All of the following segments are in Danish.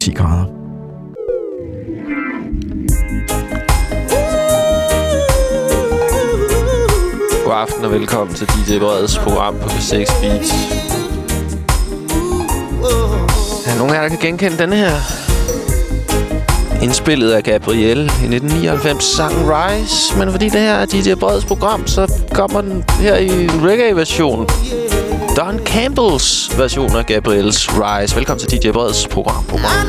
10 grader. God aften og velkommen til DJ Breds program på B6 Beats. Er nogen af jer, der kan genkende denne her? Indspillet af Gabrielle i 1999, sangen Rise. Men fordi det her er DJ Breds program, så kommer den her i en reggae-version. Don Campbells version af Gabrielles Rise. Velkommen til DJ Breds program.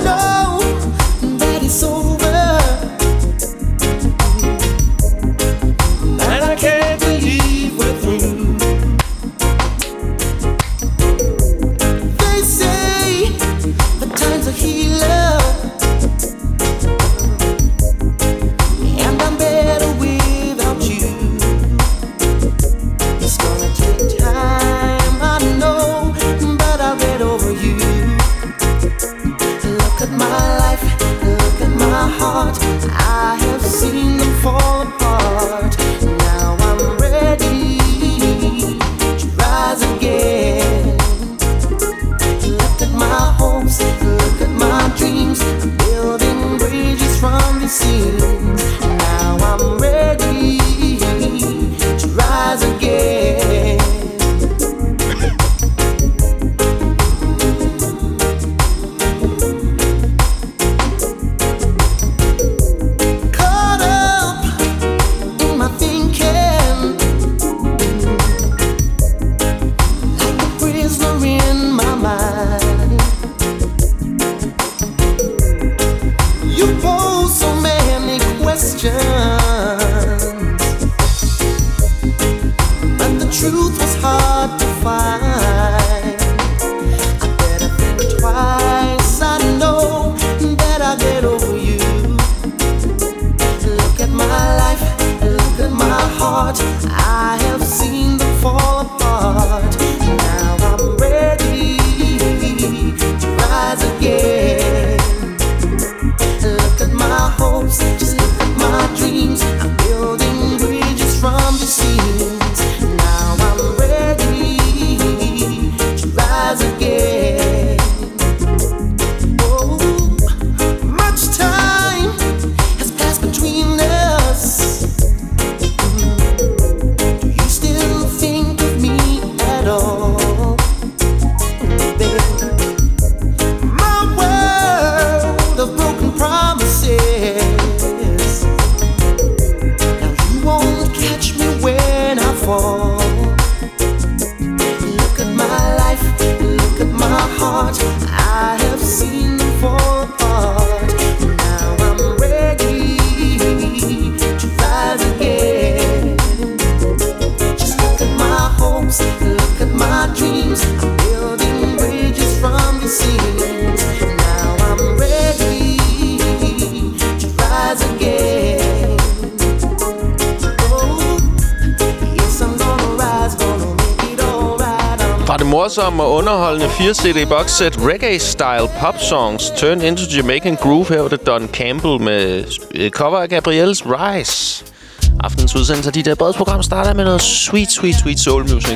Morsomme og underholdende 4-CD-box-set reggae-style pop-songs turned into Jamaican groove. Her var det Don Campbell med cover af Gabrielles Rise. Aftens udsendelse af DJ Breds program starter med noget sweet soul music.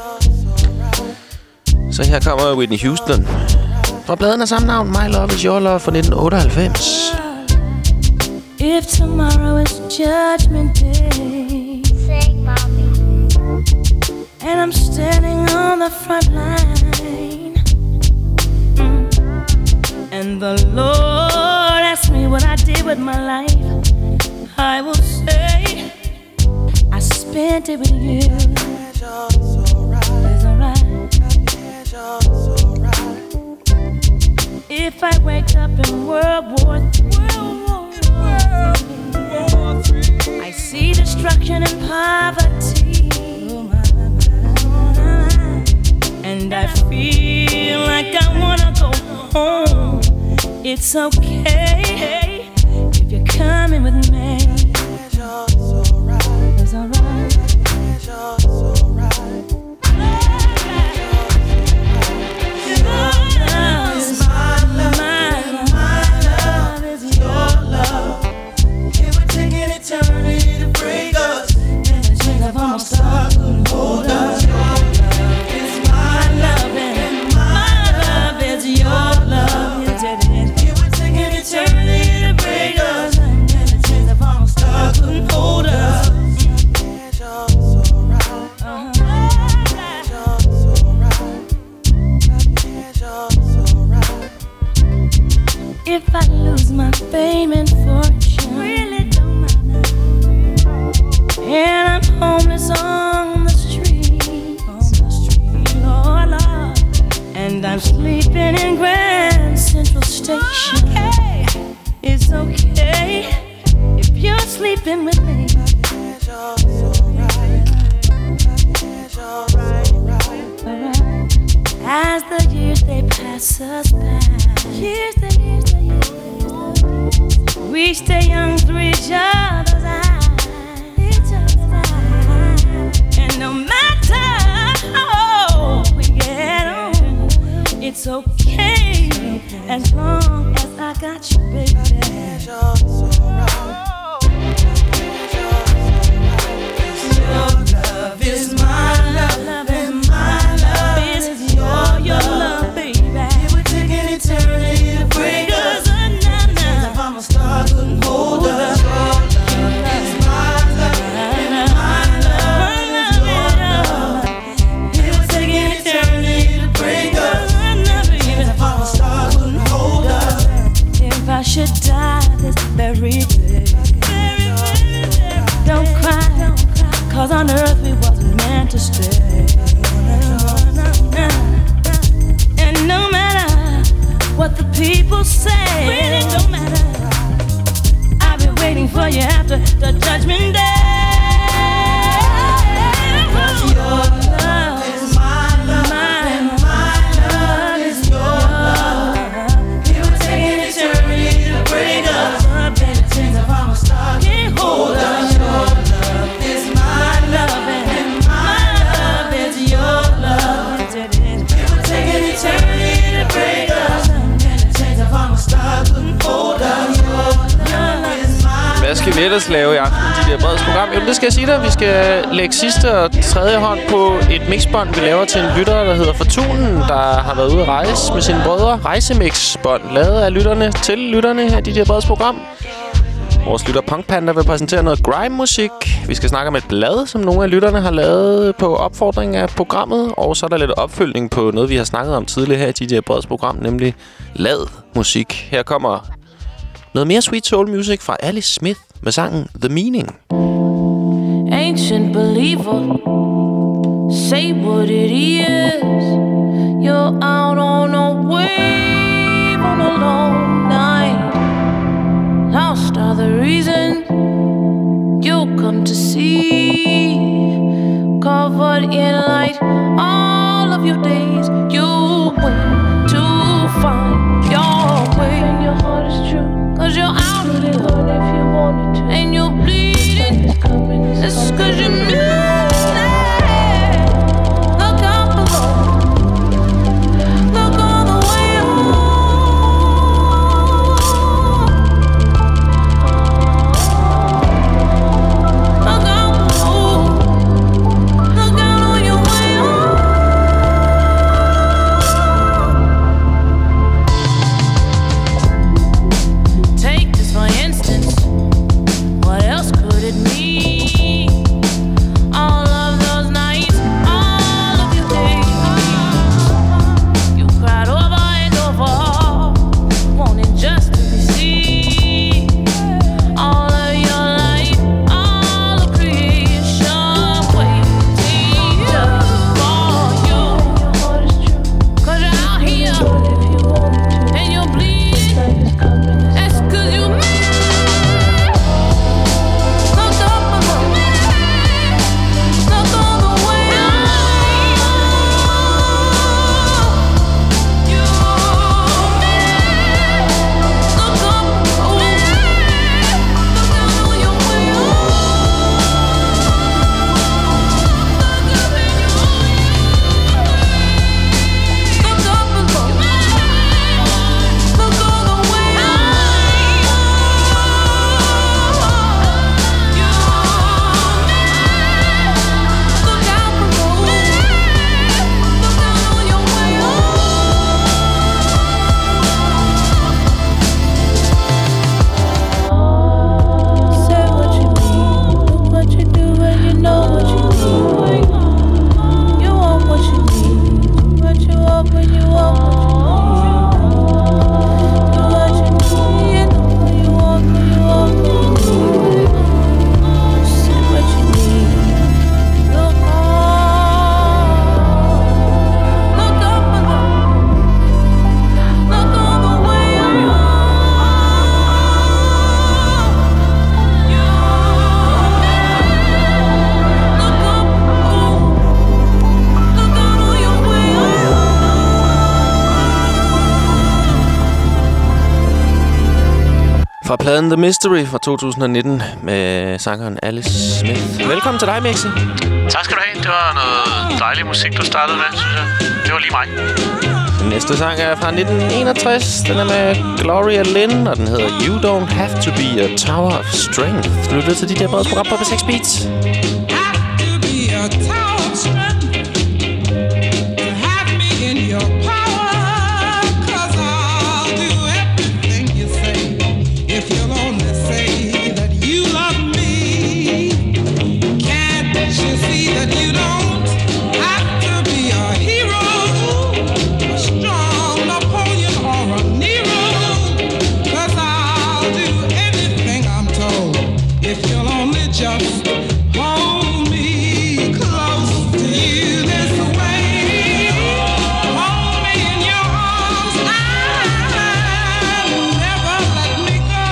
Så her kommer Whitney Houston fra pladen af samme navn, My Love Is Your Love fra 1998. If tomorrow is judgment day, sing, mommy. And I'm standing on the front line, and the Lord asks me what I did with my life. I will say I spent it with you. It's alright. If I wake up in World War III, I see destruction and poverty, and I feel like I wanna go home. It's okay if you're coming with me. It's alright. It's alright. Hold on. taking eternity to break us, and the chains of our stars couldn't hold us. If I lose my fame and fortune, really don't matter. And I'm homeless on the street, Lord, Lord. And I'm sleeping in Grand Central Station. Okay. It's okay if you're sleeping with me. As the years they pass us by, we stay young through each other's eyes. And no matter how old we get on, it's okay as long as I got you, baby. Your love is my love, and my love is your love, baby. It would take an eternity to break us. I'm a star, couldn't hold us. Your love is my love, and my love is your love. It would take an eternity to break us. If I'm a star, couldn't hold us. If I should die this very day, don't cry, 'cause on earth we wasn't meant to stay. And no matter what the people say, really don't matter. I've been waiting for you after the judgment day. 'Cause your love is my love, and my love is your love. It would take an eternity to break us, and the chains of our stars can't hold us. Your love is my love, and my love is your love. It would take an eternity to break us, and the chains of our stars couldn't hold us. Hvad skal vi ellers lave i aften, de der Breds program? Jo, det skal jeg sige dig. Vi skal lægge sidste og tredje hånd på et mixbånd, vi laver til en lytter, der hedder Fortunen, der har været ude at rejse med sine brødre. Rejsemixbånd, lavet af lytterne til lytterne af de der Breds program. Vores lytter Punk Panda vil præsentere noget grime-musik. Vi skal snakke om et blad, som nogle af lytterne har lavet på opfordring af programmet. Og så er der lidt opfølgning på noget, vi har snakket om tidligere her i de der Breds program, nemlig lad musik. Her kommer noget mere sweet soul music fra Alice Smith med sangen The Meaning. Ancient believer, say what it is. You're out on a wave on a long night. Lost are the reason you come to see. Covered in light, all of your days you wait to find your way. And your heart is true, 'cause you're out of it, hurt if you wanted to. And you're bleeding, it's 'cause you knew that. Look out below, look all the way home. Fra pladen The Mystery fra 2019 med sangeren Alice Smith. Velkommen til dig, Mixi. Tak skal du have. Det var noget dejlig musik, du startede med, synes jeg. Det var lige mig. Den næste sang er fra 1961. Den er med Gloria Lynn, og den hedder You Don't Have To Be A Tower of Strength. Du lytter til DJ Breds program på B6 Beats. Have to be a tower of strength to have me in your power, 'cause I'll do everything you say if you'll only say that you love me. Can't you see that you don't have to be a hero, a strong Napoleon or a Nero, 'cause I'll do anything I'm told if you'll only just hold me close to you this way. Hold me in your arms and never let me go.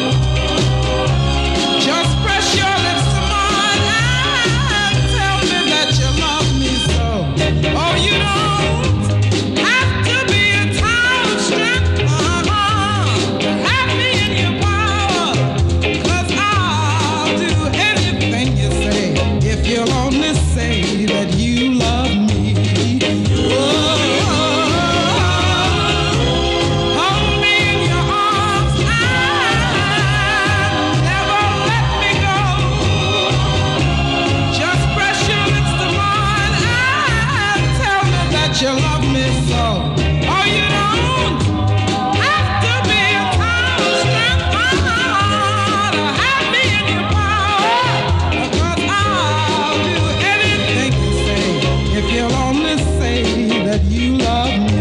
Just press your lips to mine and tell me that you love me so. Oh, you don't have to be a tower of strength to have me in your power, 'cause I'll do anything you say if you'll only say that you love me. Hold me in your arms and never let me go. Just press your lips to mine and tell me that you love me so. Oh, you don't have to be a tower of strength to have me in your power, 'cause I'll do anything you say if you'll only say that you love me.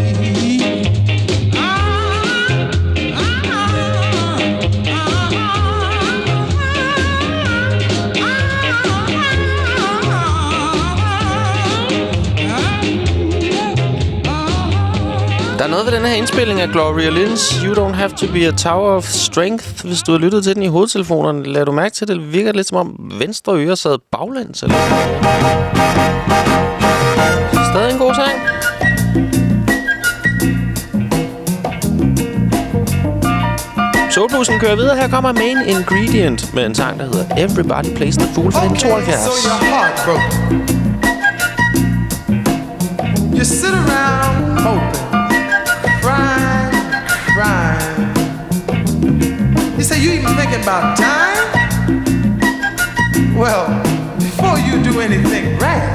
Der er noget ved den her indspilling af Gloria Lynn's You Don't Have To Be A Tower of Strength. Hvis du har lyttet til den i hovedtelefonerne, lader du mærke til, at det virker lidt som om venstre øre sad baglæns. Eller? Stadig en god sang. Soulbussen kører videre. Her kommer Main Ingredient med en sang, der hedder Everybody Plays The Fool fra 1972. So your heart broke. You sit around hoping, crying. You say you even thinking about time? Well, before you do anything rash,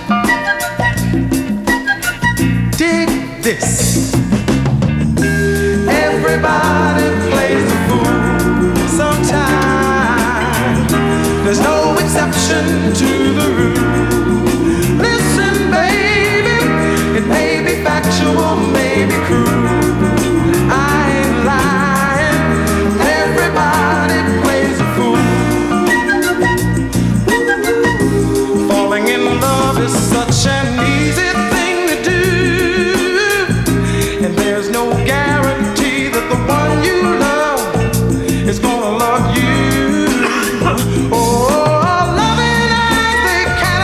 dig this. Everybody plays the fool sometimes. There's no exception to the rule. Listen, baby, it may be factual, may be cruel. I ain't lying. Everybody plays a fool. Falling in love is such an easy thing to do, and there's no guarantee that the one you love is gonna love you. Oh, loving eyes, they can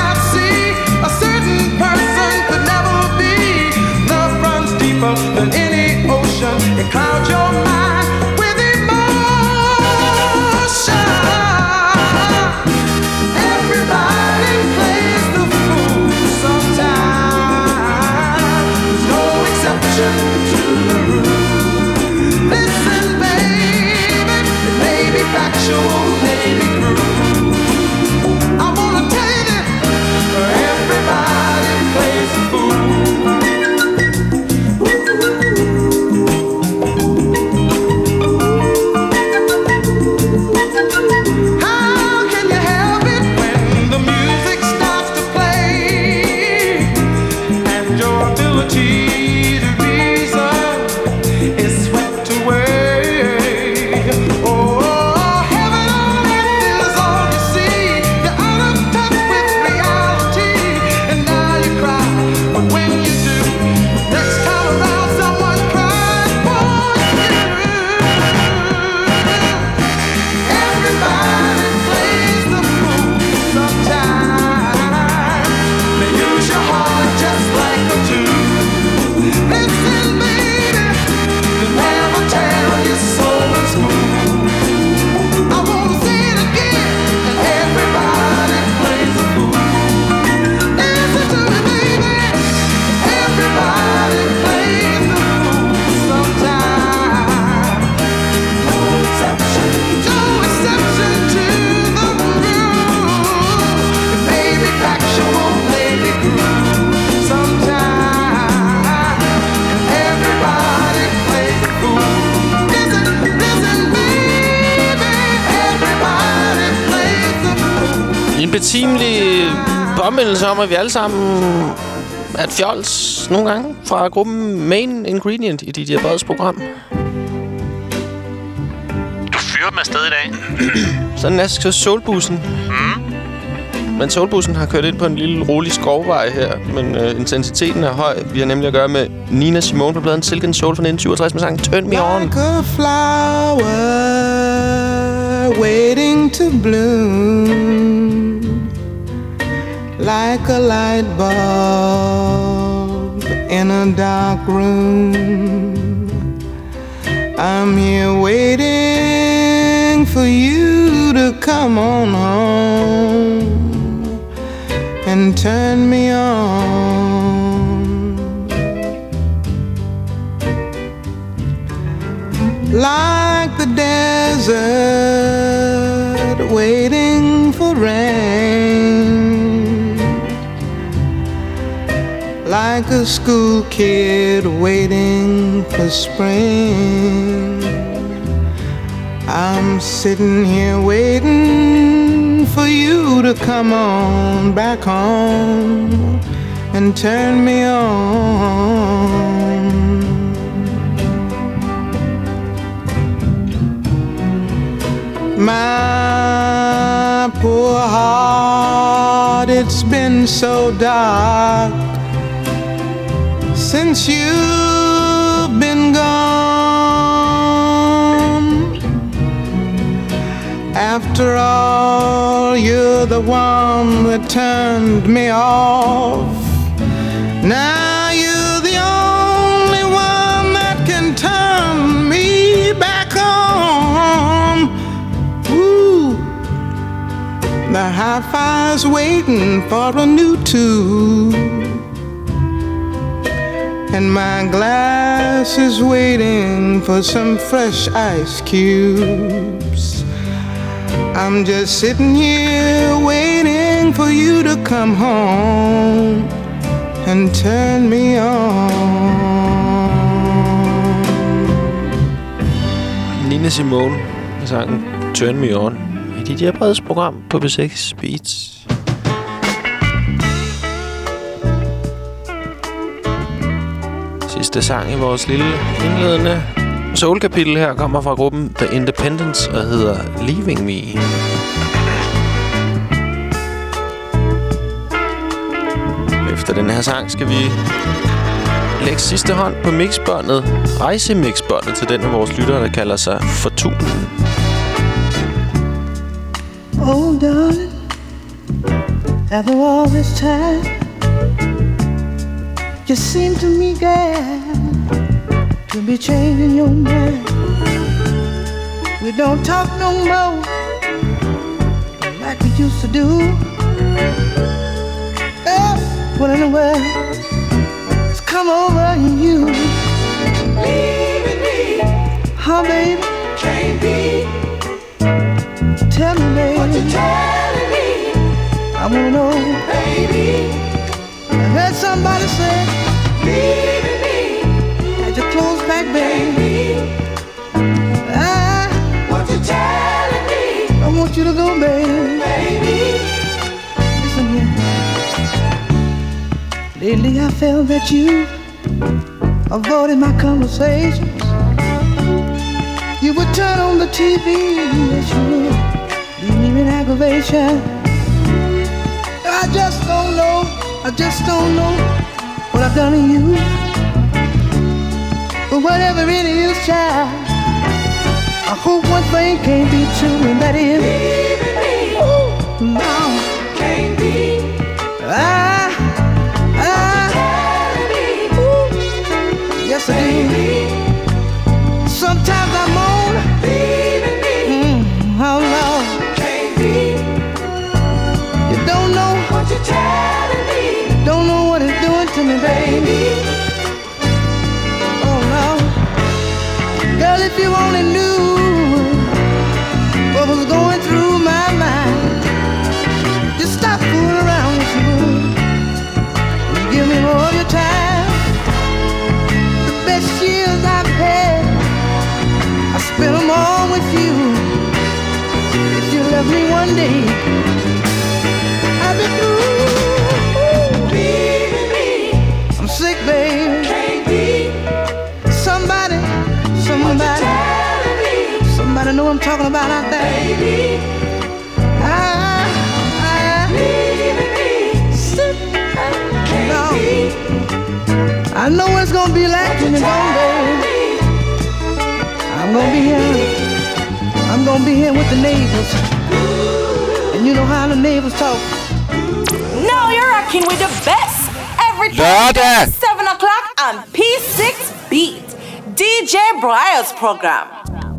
betimelig påmindelse om, at vi alle sammen er et fjols nogle gange fra gruppen Main Ingredient i DJ Breds program. Du fyrer dem afsted i dag. Sådan er så Soulbussen. Men Soulbussen har kørt ind på en lille rolig skovvej her, men intensiteten er høj. Vi har nemlig at gøre med Nina Simone på pladen Silk & Soul fra 1967 med sangen Turn Me On. Like a flower waiting to bloom, like a light bulb in a dark room. I'm here waiting for you to come on home and turn me on. Like the desert waiting for rain, like a school kid waiting for spring. I'm sitting here waiting for you to come on back home and turn me on. My poor heart, it's been so dark since you've been gone. After all, you're the one that turned me off. Now you're the only one that can turn me back on. Ooh, the hi-fi's waiting for a new tune, and my glass is waiting for some fresh ice cubes. I'm just sitting here waiting for you to come home and turn me on. Nina Simone med sangen Turn Me On i DJ Breds program på B6 Beats. Sidste sang i vores lille indledende soul-kapitel her kommer fra gruppen The Independents og hedder Leaving Me. Efter den her sang skal vi lægge sidste hånd på mixbåndet, rejsemixbåndet til den af vores lyttere, der kalder sig Fortunen. Oh darling, after all this time, you seem to me, girl, to be changing your mind. We don't talk no more like we used to do. Oh, what in the world has come over you? Leaving me, huh, baby? Can't be. Tell me, baby, what you telling me? I wanna know, baby. I heard somebody say, leaving me. Had your clothes back, baby. What you telling me? I want you to go, baby. Baby, listen here. Lately I felt that you avoided my conversations. You would turn on the TV, yes you would. Leave me in aggravation. I just don't know what I've done to you. But whatever it is, child, I hope one thing can't be true, and that is leaving me. Ooh, no, can't be. Telling me. Ooh, yes I do. Sometimes I'm on leaving me. How long? Can't be. You don't know what you're telling me. Don't know what it's doing to me, baby. Oh no, girl, if you only knew what was going through my mind, just stop fooling around with you. You give me more of your time. The best years I've had, I spent them all with you. If you love me one day, baby, ooh, I'm sick, baby. Somebody know what I'm talking about out there. Baby, I know what it's gonna be like when you're gone, baby. I'm gonna be here with the neighbors. And you know how the neighbors talk. Now you're rocking with the best. Every Thursday, 7 o'clock on P6 Beat. DJ Brian's program.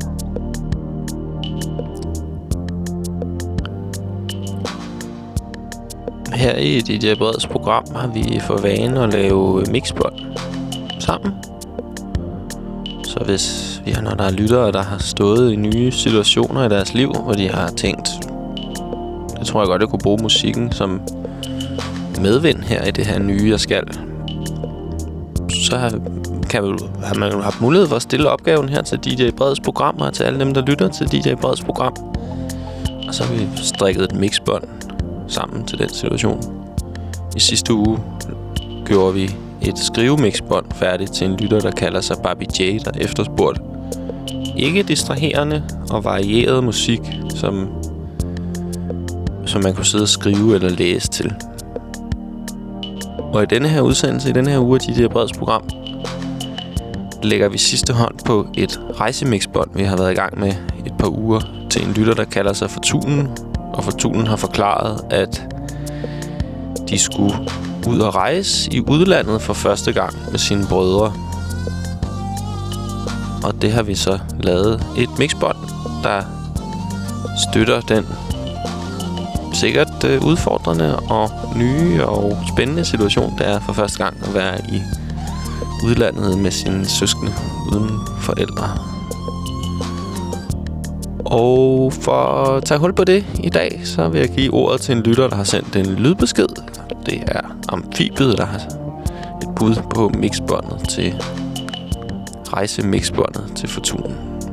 Her i DJ Breds program har vi for vane at lave mixbånd sammen. Så hvis vi har, når der er lyttere, der har stået i nye situationer i deres liv, hvor de har tænkt, det tror jeg godt, jeg kunne bruge musikken som medvind her i det her nye, jeg skal, så har man jo haft mulighed for at stille opgaven her til DJ Breds program og til alle dem, der lytter til DJ Breds program. Og så har vi strikket et mixbånd sammen til den situation. I sidste uge gjorde vi et skrivemixbånd færdigt til en lytter, der kalder sig Barbie J, der efterspurgte ikke distraherende og varieret musik, som man kunne sidde og skrive eller læse til. Og i denne her udsendelse, i denne her uge af DJ Breds program, lægger vi sidste hånd på et rejsemixbånd, vi har været i gang med et par uger, til en lytter, der kalder sig Fortunen. Og Fortunen har forklaret, at de skulle ud og rejse i udlandet for første gang med sine brødre. Og det har vi så lavet et mixbånd, der støtter den sikkert udfordrende og nye og spændende situation, der er for første gang at være i udlandet med sine søskende uden forældre. Og for at tage hul på det i dag, så vil jeg give ordet til en lytter, der har sendt en lydbesked. Det er Amfibiet, der har et bud på mixbåndet til rejsemixbåndet til Fortunen.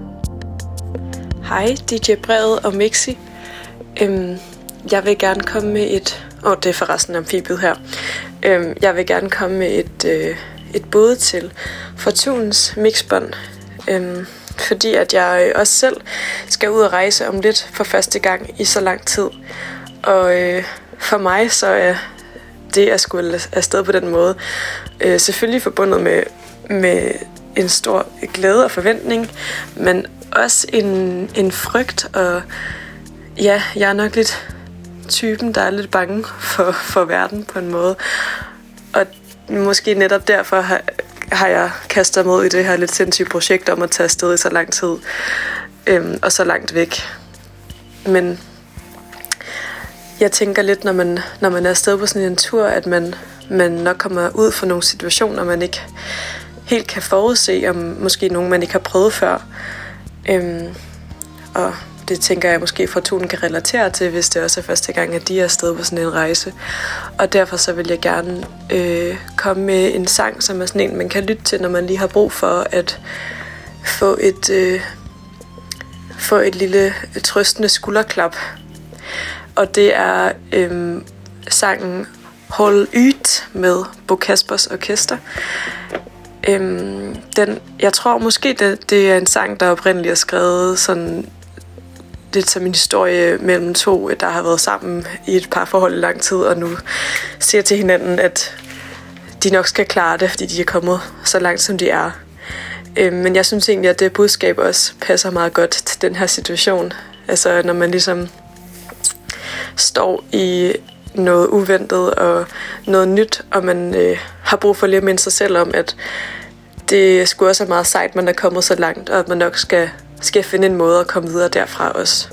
Hej, DJ Brevet og Mixi. Jeg vil gerne komme med et... det er forresten Amfibiet her. Jeg vil gerne komme med et bud til Fortunens mixbånd. Fordi at jeg også selv skal ud og rejse om lidt for første gang i så lang tid. Og for mig så er det at skulle afsted på den måde selvfølgelig forbundet med en stor glæde og forventning, men også en frygt. Og ja, jeg er nok lidt typen, der er lidt bange for verden på en måde. Og måske netop derfor har jeg kastet mig ud i det her lidt sindssyge projekt om at tage afsted i så lang tid og så langt væk. Men jeg tænker lidt, når man er afsted på sådan en tur, at man nok kommer ud for nogle situationer, man ikke helt kan forudse, om måske nogen, man ikke har prøvet før. Og det tænker jeg måske Fortunen kan relatere til, hvis det også er første gang, at de er afsted på sådan en rejse. Og derfor så vil jeg gerne komme med en sang, som er sådan en, man kan lytte til, når man lige har brug for at få et lille trøstende skulderklap. Og det er sangen Hold Yt med Bo Kaspers Orkester. Jeg tror måske, det er en sang, der oprindeligt er skrevet sådan lidt som en historie mellem to, der har været sammen i et parforhold i lang tid, og nu siger til hinanden, at de nok skal klare det, fordi de er kommet så langt, som de er. Men jeg synes egentlig, at det budskab også passer meget godt til den her situation. Altså, når man ligesom står i noget uventet og noget nyt, og man har brug for lige at minde sig selv om, at det sgu også er meget sejt, man er kommet så langt, og at man nok skal finde en måde at komme videre derfra også.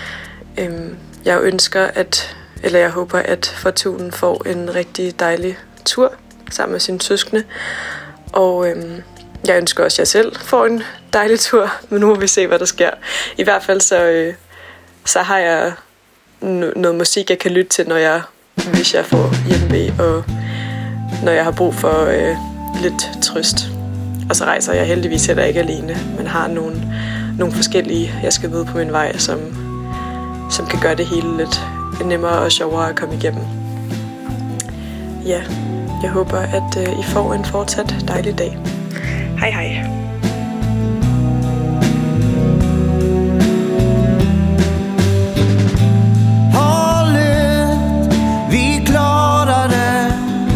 Jeg håber, at Fortunen får en rigtig dejlig tur sammen med sine søskende. Og jeg ønsker også, at jeg selv får en dejlig tur, men nu må vi se, hvad der sker. I hvert fald så har jeg noget musik, jeg kan lytte til, hvis jeg får hjemme, og når jeg har brug for lidt trøst. Og så rejser jeg heldigvis heller ikke alene, men har nogle forskellige, jeg skal møde på min vej, som kan gøre det hele nemmere og sjovere at komme igennem. Ja, jeg håber, at I får en fortsat dejlig dag. Hej hej. Vi klarar det.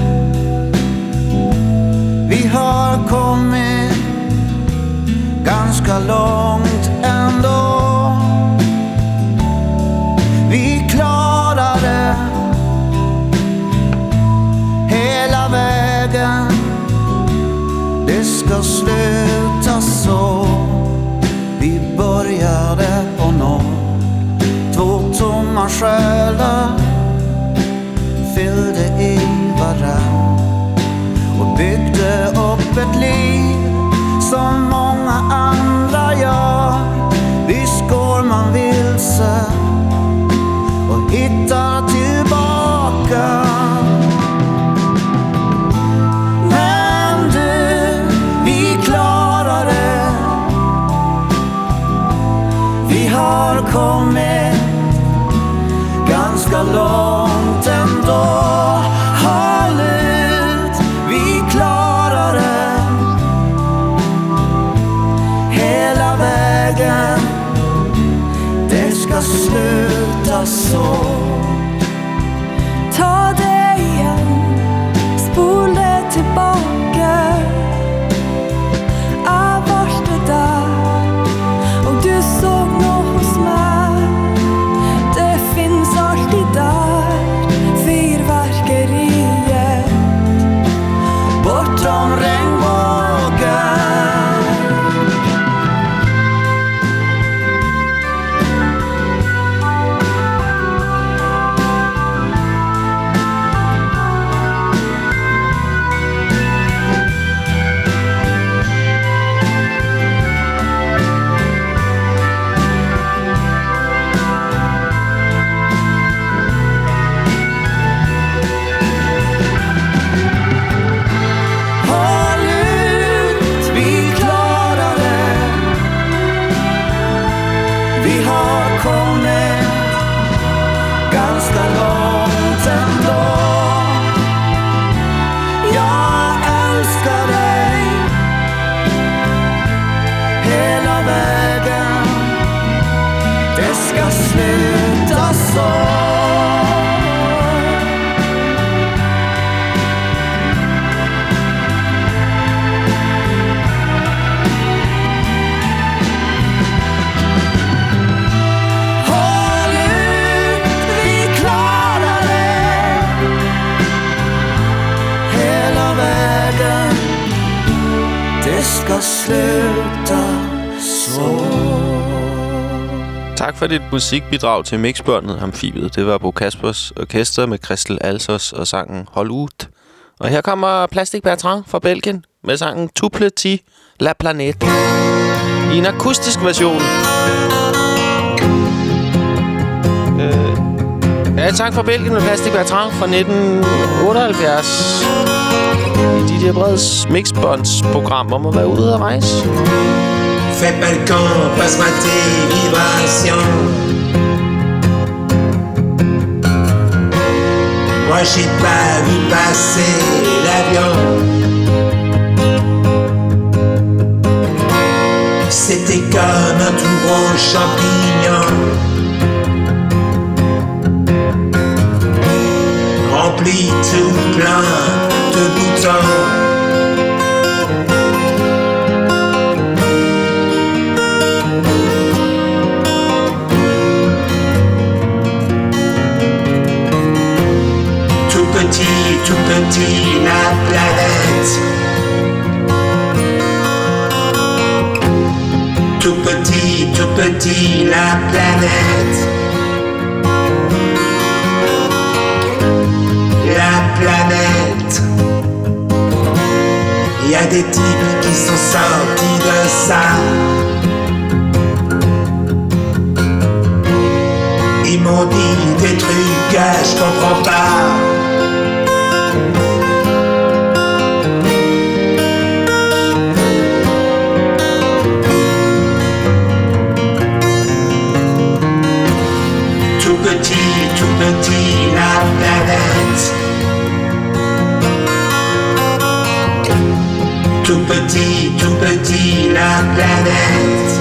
Vi har kommit ganska långt ändå. Vi klarar det hela vägen. Det ska sluta så. Vi började på noll. 2 tomma själar fyllde i varann och byggde upp ett liv som många andra gör. Visst går man vilse och hittar tillbaka. Men du, vi klarar det. Vi har kommit ganska långt ändå. Håll ut, vi klarar det hela vägen. Det ska sluta så. Ta det igen, spol det tillbaka. Jag var det där och du såg något hos mig. Det finns alltid där, fyrverkeriet bortom regnbågen. Tak for dit musikbidrag til Mixbåndet, Amfibiet. Det var Bo Kaspers Orkester med Christel Alsos og sangen Hold ud. Og her kommer Plastic Bertrand fra Belgien med sangen Tout Petit La Planète i en akustisk version. Ja, tak for Belgien med Plastic Bertrand fra 1978. I Didier Breds Mixbåndsprogram om at være ude at rejse. Fais pas le camp, passe-moi tes vibrations. Moi j'ai pas vu passer l'avion. C'était comme un tout gros champignon, rempli tout plein de boutons. Tout petit, la planète. Tout petit, la planète. La planète. Y a des types qui sont sortis de ça. Ils m'ont dit des trucs que je comprends pas. Tout petit, planète.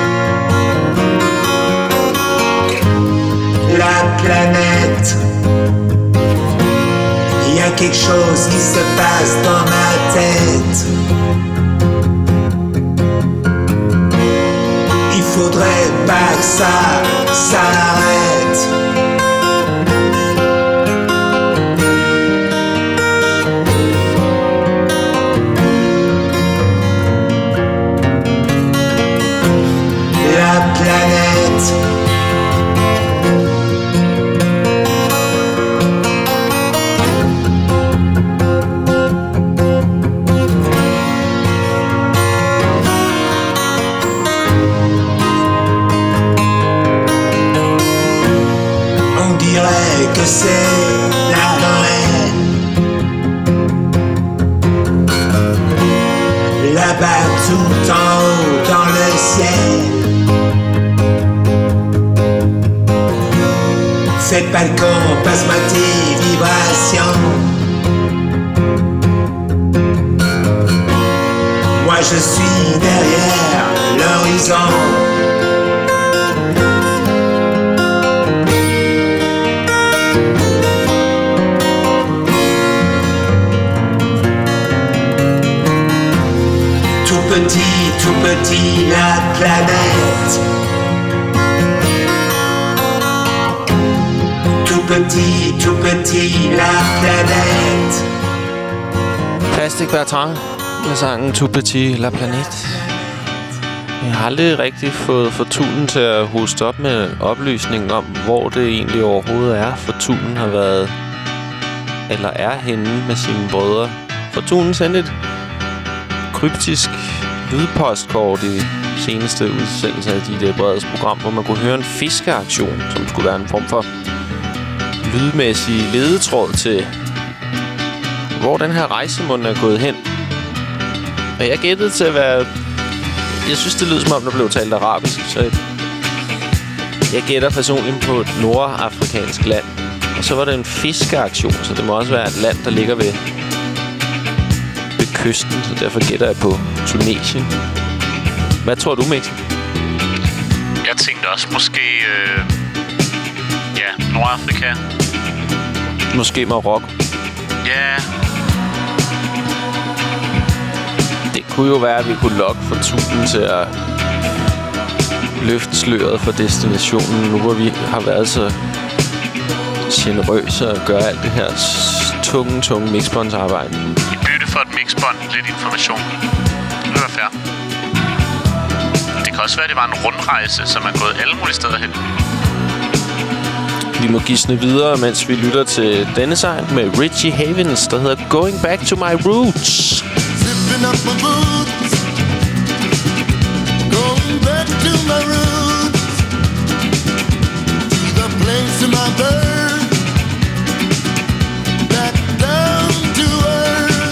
La planète. Il y a quelque chose qui se passe dans ma tête. Il faudrait pas que ça s'arrête. La planète. On dirait que c'est la vraie. Là-bas tout en haut dans le ciel. Faites pas le con, passe-moi tes vibrations. Moi je suis derrière l'horizon. Tout petit, la planète. Tout petit, la planète. Plastic Bertrand med sangen Tout Petit La Planète. Jeg har aldrig rigtig fået Fortunen til at hoste op med oplysningen om, hvor det egentlig overhovedet er, Fortunen har været eller er henne med sine brødre. Fortunen sendte et kryptisk lydpostkort i seneste udsendelse af de der Breds program, hvor man kunne høre en fiskeaktion, som skulle være en form for lydmæssig ledetråd til, hvor den her rejsemund er gået hen. Og jeg gættede til at være... Jeg synes, det lyder som om, der blev talt arabisk, så jeg gætter personligt på et nordafrikansk land. Og så var det en fiskeaktion, så det må også være et land, der ligger ved kysten, så derfor gætter jeg på Tunesien. Hvad tror du, Mixi? Jeg tænkte også måske... Nordafrika. Måske Marokko. Ja. Det kunne jo være, at vi kunne lokke Fortunen til at løfte sløret for destinationen, nu hvor vi har været så generøse og gøre alt det her tunge mixbåndsarbejde. I bytte for et mixbånd, lidt information. Det var fair. Det kan også være, at det var en rundrejse, som er gået alle mulige steder hen. Vi må gisne videre, mens vi lytter til denne sang med Richie Havens, der hedder Going Back to My Roots. Zipping up my boots, going back to my roots, to the place of my birth, back down to earth.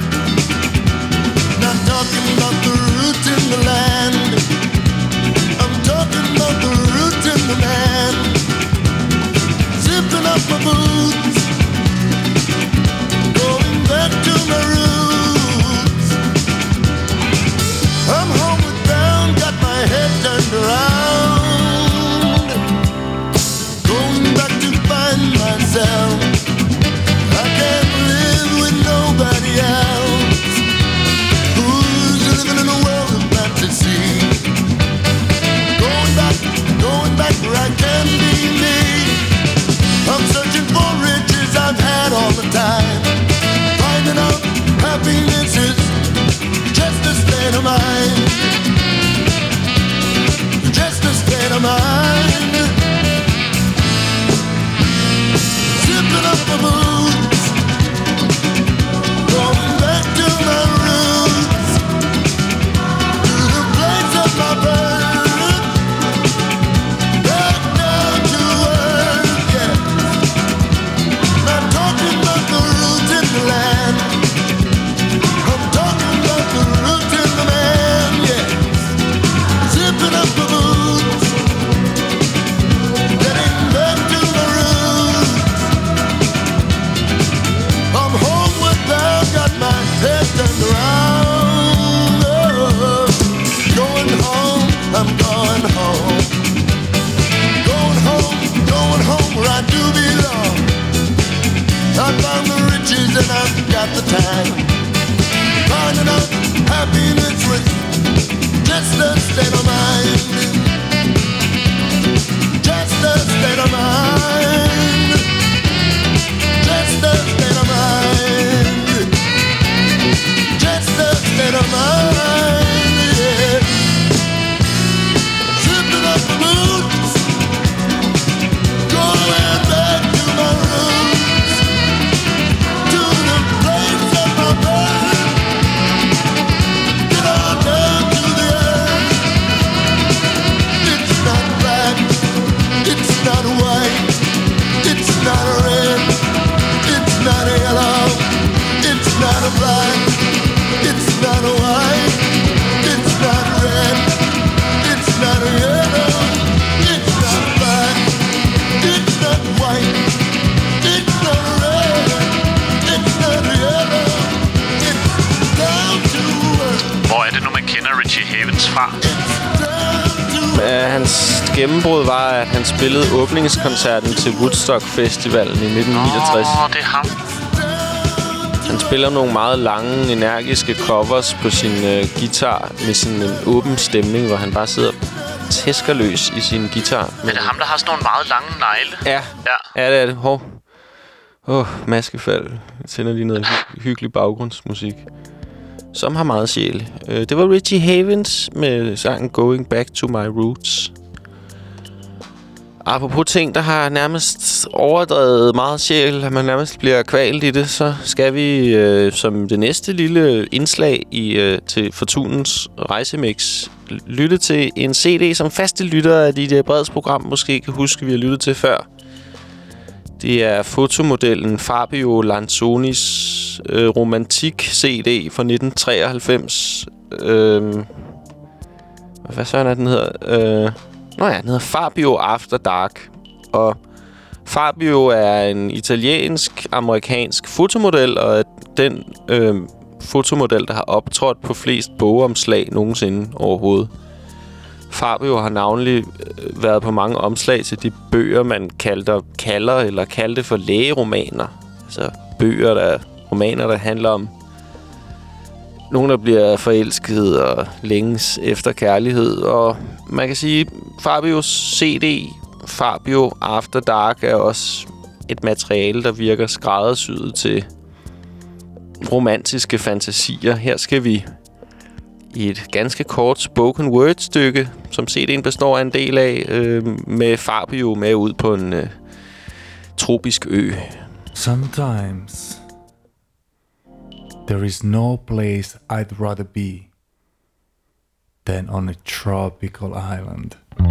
Not talking about the roots in the land, I'm talking about the roots in the man. Zipping up my boots, going back to my roots. I'm homeward bound, got my head turned around, going back to find myself. I can't live with nobody else who's living in a world of fantasy. Going back where I can be me. I'm searching for riches I've had all the time. Finding out happiness is just a state of mind. Just a state of mind. Zipping up my boots, going back to my roots, to the place of my birth, back down to earth, yeah. Not talking about the roots in the land, I'm talking about the roots in the man, yeah. Zipping up my boots, Just a state of mind. Just a state of mind. Just a state of mind. Just a state of mind, yeah. Zipping up the boots, going back to my roots, to the place of my birth. Get on down to the earth. It's not black, it's not white, it's not red, it's not yellow, it's not black, it's not white, it's not red, it's not yellow, it's not black, it's not white, it's not red, it's not yellow, it's down to earth. Hvor er det nu, man kender Richie Havens fra? Hans gennembrud var, at han spillede åbningskoncerten til Woodstock Festivalen i 1969. Det er ham. Han spiller nogle meget lange, energiske covers på sin guitar med sådan en åben stemning, hvor han bare sidder tæskerløs i sin guitar. Er det ham, der har sådan nogle meget lange negle? Ja, det er det. Hov. Maskefald. Jeg tænder lige noget hyggelig baggrundsmusik, som har meget sjæl. Det var Richie Havens med sangen Going Back to My Roots. Apropos ting, der har nærmest overdrevet meget sjæl, at man nærmest bliver kvalt i det, så skal vi som det næste lille indslag til Fortunens rejsemix lytte til en CD, som faste lyttere af DJ Breds program måske kan huske, vi har lyttet til før. Det er fotomodellen Fabio Lanzonis romantik-CD fra 1993. Hvad så er den hedder? Den hedder Fabio After Dark. Og Fabio er en italiensk-amerikansk fotomodel, og er den fotomodel, der har optrådt på flest bogomslag nogensinde overhovedet. Fabio har navnlig været på mange omslag til de bøger, man kaldte for lægeromaner. Altså romaner, der handler om nogen, der bliver forelsket og længes efter kærlighed. Og man kan sige, Fabios CD, Fabio After Dark, er også et materiale, der virker skræddersyet til romantiske fantasier. Her skal vi i et ganske kort spoken word stykke, som CD'en består af en del af, med Fabio med ud på en tropisk ø. Sometimes there is no place I'd rather be than on a tropical island.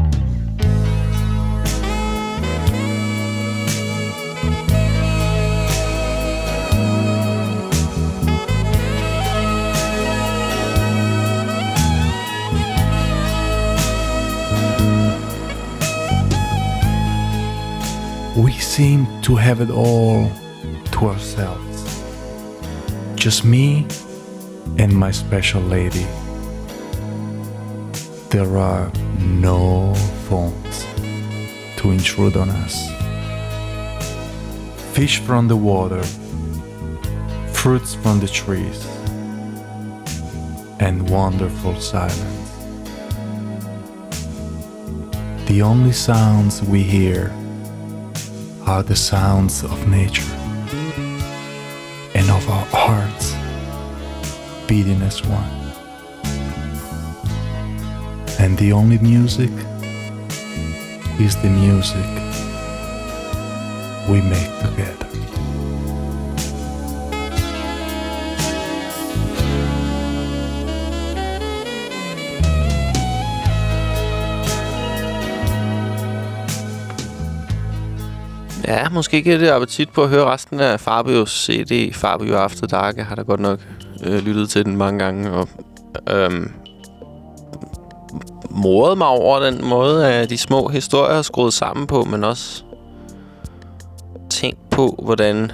We seem to have it all to ourselves. Just me and my special lady. There are no phones to intrude on us. Fish from the water, fruits from the trees, and wonderful silence. The only sounds we hear are the sounds of nature and of our hearts beating as one. And the only music is the music we make together. Ja, måske ikke det appetit på at høre resten af Fabios CD, Fabio After Dark. Jeg har da godt nok lyttet til den mange gange, og morede mig over den måde, at de små historier er skruet sammen på, men også tænkt på, hvordan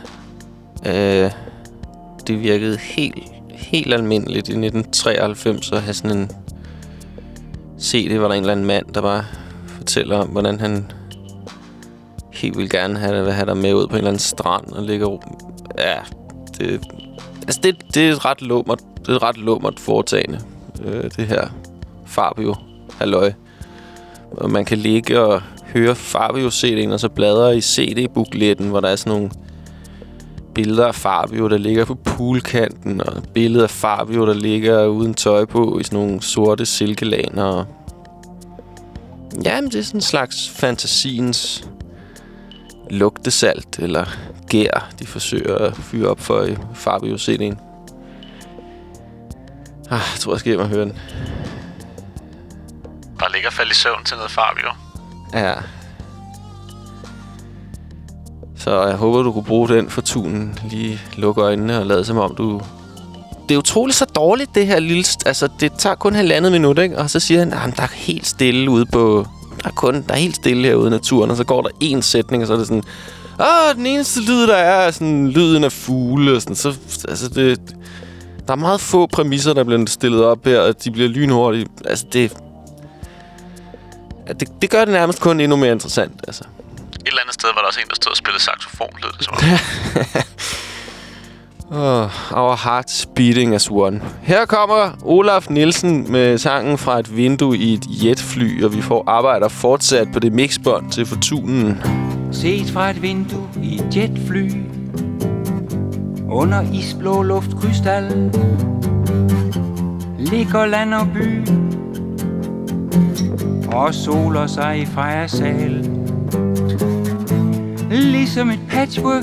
det virkede helt almindeligt i 1993 at have sådan en CD, hvor der en eller anden mand, der bare fortæller om, hvordan han helt vil gerne have dig med ud på en eller anden strand og ligge. Ja, det er et ret lummert foretagende, det her Fabio halløj. Og man kan ligge og høre Fabio-CD'en, og så bladre i CD-bukletten, hvor der er sådan nogle billeder af Fabio, der ligger på poolkanten, og billeder af Fabio, der ligger uden tøj på i sådan nogle sorte silkelaner. Jamen, det er sådan en slags fantasiens lugtesalt, eller gær, de forsøger at fyre op for i Fabio-CD'en. Jeg tror, jeg skal hjem og høre den. Bare ligge og falde i søvn til noget Fabio. Ja. Så jeg håber, du kunne bruge den for tunen. Lige lukke øjnene og lade som om du... Det er utroligt så dårligt, det her lille... Altså, det tager kun 1,5 minut, ikke? Og så siger han, at der er helt stille ude på... Der er helt stille herude i naturen. Og så går der en sætning, og så er det sådan... den eneste lyd, der er sådan lyden af fugle. Og sådan, så, altså, der er meget få præmisser, der bliver stillet op her, og de bliver lynhurtige. Altså, det gør det nærmest kun endnu mere interessant, altså. Et eller andet sted var der også en, der stod og spillede saxofon, lød det som Our hearts beating as one. Her kommer Olaf Nielsen med sangen Fra et vindue i et jetfly, og vi får arbejder fortsat på det mixbånd til Fortunen. Set fra et vindue i et jetfly, under isblå luftkrystal, ligger land og by, og soler sig i fejresal. Ligesom et patchwork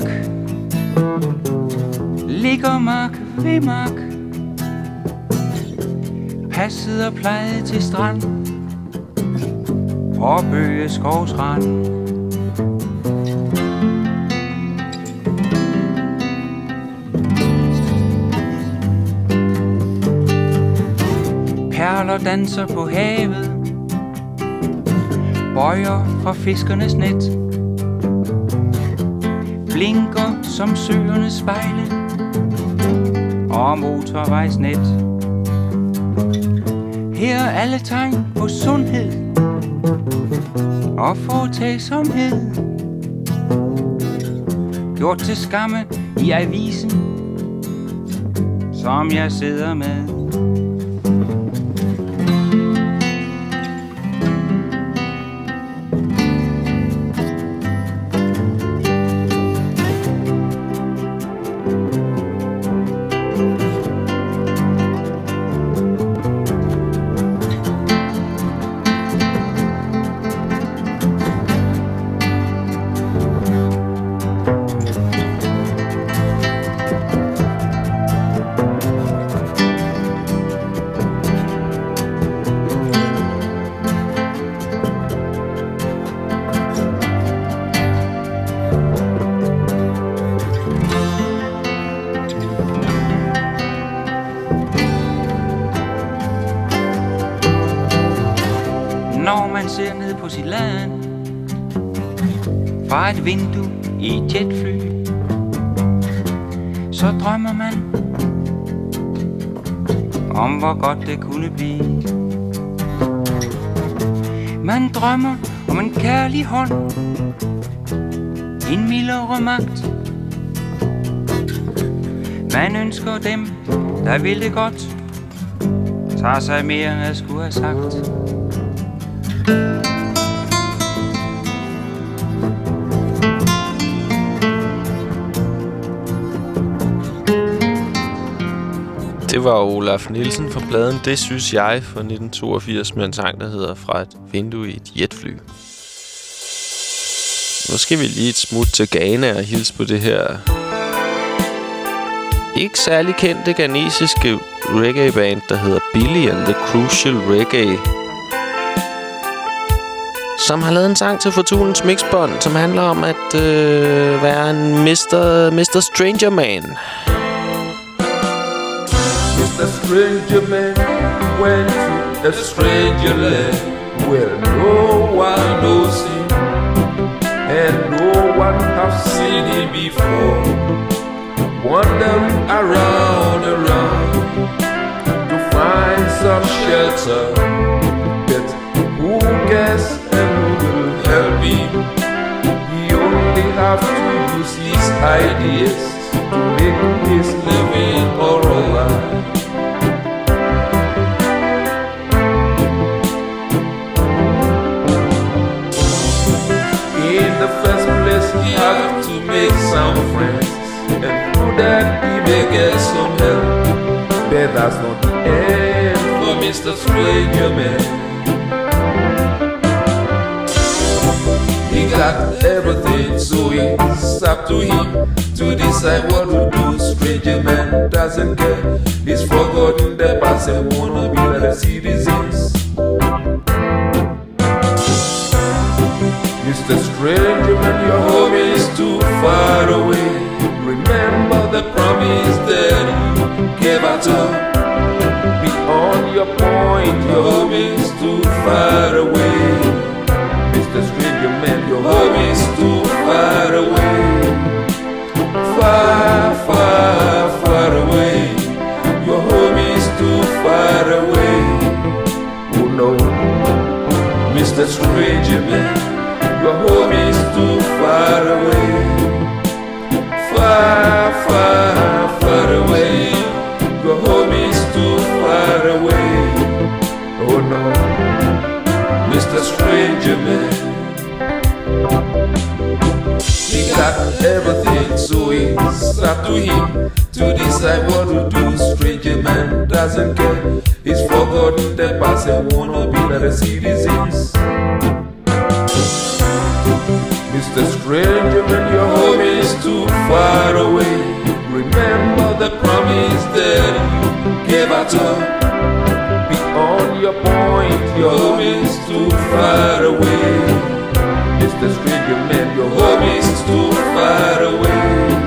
ligger mark ved mark, passet og plejet til strand og bøgeskovsrand. Perler danser på havet, bøjer fra fiskernes net, blinker som søernes spejle og motorvejsnet. Her er alle tegn på sundhed og foretagsomhed, gjort til skamme i avisen, som jeg sidder med. Ser ned på sit land fra et vindue i et jetfly, så drømmer man om hvor godt det kunne blive. Man drømmer om en kærlig hånd, en mildere magt. Man ønsker dem, der vil det godt, tager sig mere end jeg skulle have sagt. Det var Olaf Nielsen fra pladen Det synes jeg fra 1982 med en sang, der hedder Fra et vindue i et jetfly. Nu skal vi lige et smut til Ghana og hilse på det her ikke særlig kendte ghanesiske reggae-band, der hedder Billy and the Crucial Reggae, som har lavet en sang til Fortunens mixbånd, som handler om at være en Mr. Stranger Man. Mr. Stranger Man went to a stranger land where no one knows him and no one has seen him before. Wandering around to find some shelter, but who guess and who will help him? He only have to use his ideas to make his living alright. St. Francis, and through that he may get some help. But that's not the end for Mr. Stranger Man. He got everything, so it's up to him to decide what to do. Stranger Man doesn't care. He's forgotten the past and wanna be like the citizens. Mr. Stranger Man, your home is too far away. Remember the promise that you gave out of. Beyond your point, your home is too far away. Mr. Stranger Man, your home is too far away. Far, far, far away. Your home is too far away. Oh no, Mr. Stranger Man, your home is too far away. Far, far, far away. Your home is too far away. Oh no, Mr. Stranger Man. He got everything, so it's up to him to decide what to do. Stranger Man doesn't care. He's forgotten the past and wanna be like the citizens. Mr. Stranger Man, your home is too far away. Remember the promise that you gave out of. Beyond your point, your home is too far away. Mr. Stranger Man, your home is too far away.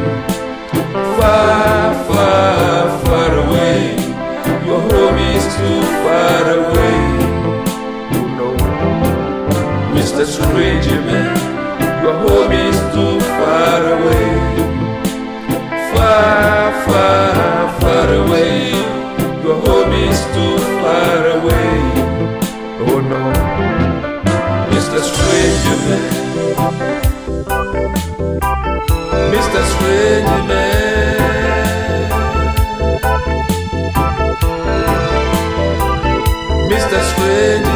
Far, far, far away. Your home is too far away. Oh no, Mr. Stranger Man, your home is too far away. Far, far, far away. Your home is too far away. Oh no, Mr. Stranger Man. Mr. Stranger Man. Mr. Stranger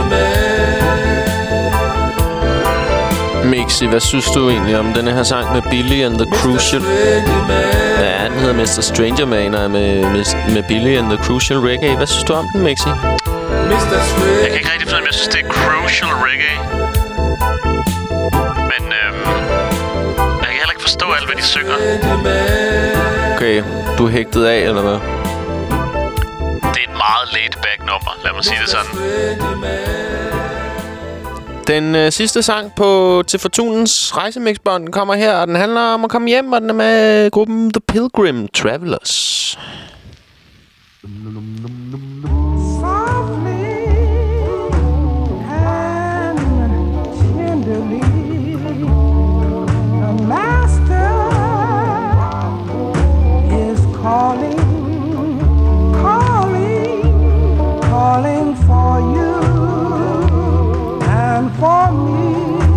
Man. Mixi, hvad synes du egentlig om denne her sang med Billy and the Crucial? Ja, den hedder Mr. Stranger Man og med Billy and the Crucial Reggae. Hvad synes du om den, Mixi? Jeg kan ikke rigtig finde ud af, om jeg synes, det er Crucial Reggae. Men jeg kan heller ikke forstå alt, hvad de synger. Okay, du er hægtet af, eller hvad? Det er et meget laid-back nummer, lad mig sige det sådan. Den sidste sang til Fortunens rejsemixbånd kommer her, og den handler om at komme hjem, og den er med gruppen The Pilgrim Travelers. Calling for you and for me.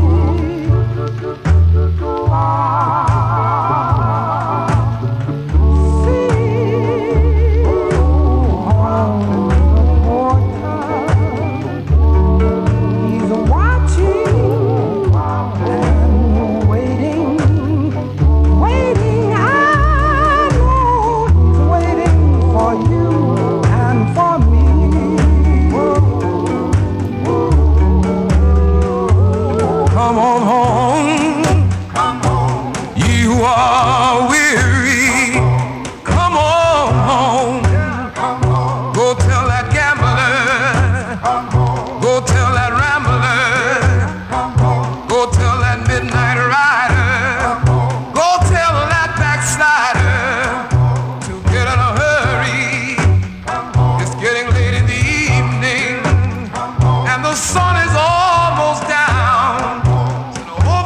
See on the portal, he's watching and waiting. I know he's waiting for you and for me. Come on home. Come home. You are weary. Come on home. Come home. Go tell that gambler. Come home. Go tell that rambler. Come home. Go tell that midnight rider. Come home. Go tell that backslider to get in a hurry. Come home. It's getting late in the evening. Come home. And the sun is almost down.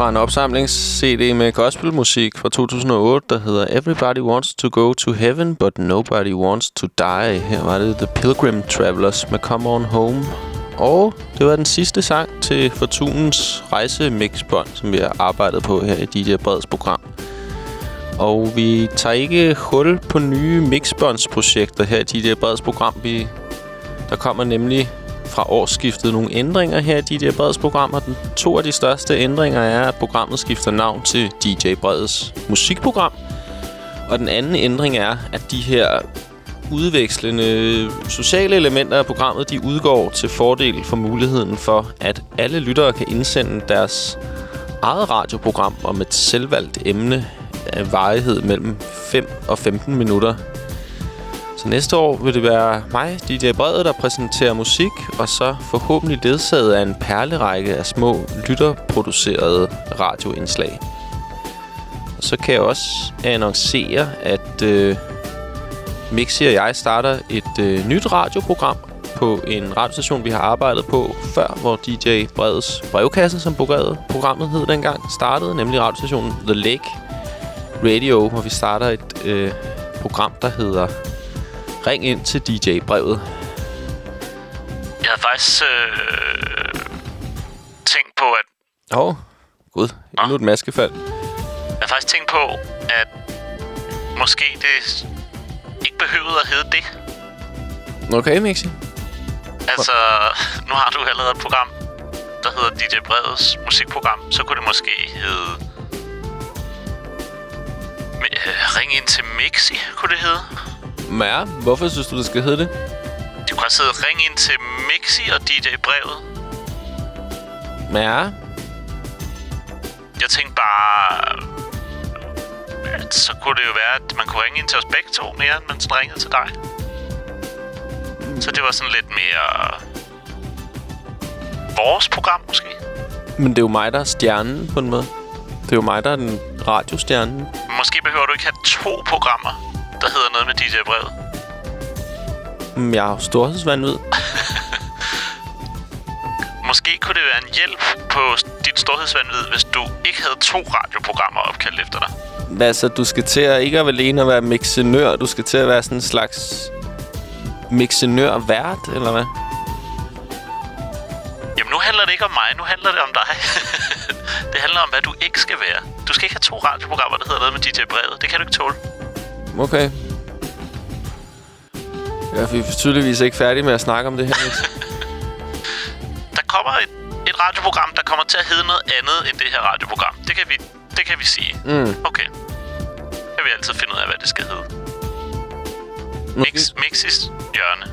fra en opsamlings-CD med gospelmusik fra 2008, der hedder Everybody Wants to Go to Heaven, but Nobody Wants to Die. Her var det The Pilgrim Travelers med Come On Home. Og det var den sidste sang til Fortunens rejsemixbånd, som vi har arbejdet på her i DJ Breds program. Og vi tager ikke hul på nye mixbåndsprojekter her i DJ Breds program. Der kommer nemlig fra årsskiftet nogle ændringer her i DJ Breds program, og 2 af de største ændringer er, at programmet skifter navn til DJ Breds musikprogram. Og den anden ændring er, at de her udvekslende sociale elementer af programmet, de udgår til fordel for muligheden for, at alle lyttere kan indsende deres eget radioprogram om et selvvalgt emne af varighed mellem 5 og 15 minutter. Så næste år vil det være mig, DJ Brede, der præsenterer musik, og så forhåbentlig ledsaget af en perlerække af små lytterproducerede radioindslag. Og så kan jeg også annoncere, at Mixi og jeg starter et nyt radioprogram på en radiostation, vi har arbejdet på før, hvor DJ Bredes brevkasse, som programmet hed dengang, startede, nemlig radiostationen The Lake Radio, hvor vi starter et program, der hedder Ring ind til DJ Brevet. Jeg havde faktisk tænkt på, at... Gud, endnu et maskefald. Jeg havde faktisk tænkt på, at måske det ikke behøvede at hedde det. Okay, Mixi. Altså, nu har du allerede et program, der hedder DJ Breds musikprogram. Så kunne det måske hedde... Ring ind til Mixi, kunne det hedde. Ja, hvorfor synes du, det skal hedde det? Det kunne også hedde Ring ind til Mixi og DJ Brevet. Ja. Jeg tænkte bare... Så kunne det jo være, at man kunne ringe ind til os begge to mere, end man sådan ringede til dig. Så det var sådan lidt mere... vores program, måske. Men det er jo mig, der er stjernen, på en måde. Det er jo mig, der er den radiostjernen. Måske behøver du ikke have 2 programmer, der hedder noget med DJ Brevet. Jeg har jo storhedsvanvid. Måske kunne det være en hjælp på dit storhedsvanvid, hvis du ikke havde 2 radioprogrammer opkaldt efter dig. Hvad så? Du skal til at ikke alene at være mixenør. Du skal til at være sådan en slags mixenør-vært, eller hvad? Jamen, nu handler det ikke om mig. Nu handler det om dig. Det handler om, hvad du ikke skal være. Du skal ikke have 2 radioprogrammer, der hedder noget med DJ Brevet. Det kan du ikke tåle. Okay. Ja, vi er tydeligvis ikke færdige med at snakke om det her. Der kommer et radioprogram, der kommer til at hedde noget andet end det her radioprogram. Det kan vi sige. Okay. Jeg vil altid finde ud af, hvad det skal hedde. Mixis hjørne.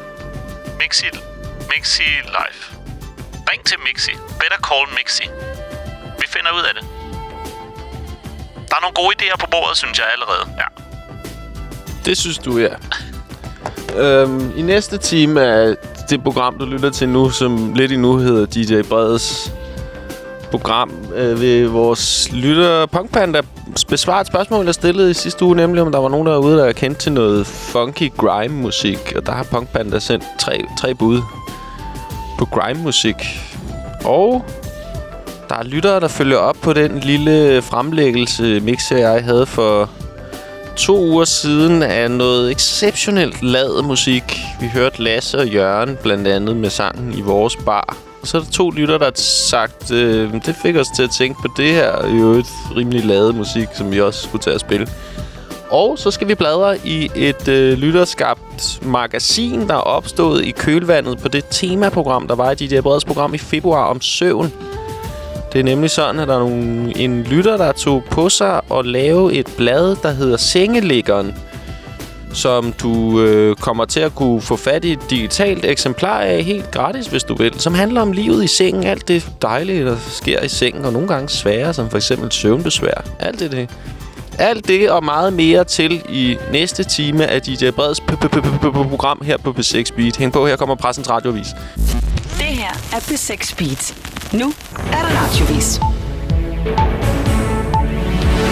Mixi live. Ring til Mixi. Better call Mixi. Vi finder ud af det. Der er nogle gode idéer på bordet, synes jeg allerede. Ja. Det synes du, ja. I næste time er det program, du lytter til nu, som lidt endnu hedder DJ Bredes program, ved vores lytter Punkpanda besvare et spørgsmål, der stillede i sidste uge, nemlig om der var nogen derude, der er kendt til noget funky grime-musik. Og der har Punkpanda sendt tre bud på grime-musik. Og der er lyttere, der følger op på den lille fremlæggelse, Mixi og jeg havde for 2 uger siden af noget exceptionelt ladet musik. Vi hørte Lasse og Jørgen blandt andet med sangen I Vores Bar. Og så er der 2 lytter, der har sagt, det fik os til at tænke på det her, jo et rimelig ladet musik, som vi også skulle til at spille. Og så skal vi bladre i et lytterskabt magasin, der er opstået i kølvandet på det temaprogram, der var i DJ Breds program i februar om søvn. Det er nemlig sådan, at der er en lytter, der tog på sig at lave et blad, der hedder Sengeliggeren, som du kommer til at kunne få fat i et digitalt eksemplar af helt gratis, hvis du vil. Som handler om livet i sengen, alt det dejlige, der sker i sengen, og nogle gange svære, som for eksempel søvnbesvær. Alt det og meget mere til i næste time af DJ Breds program her på P6 Beat. Hæng på, her kommer Pressens Radioavis. Det her er P6 Beat. Nu er der radiovis.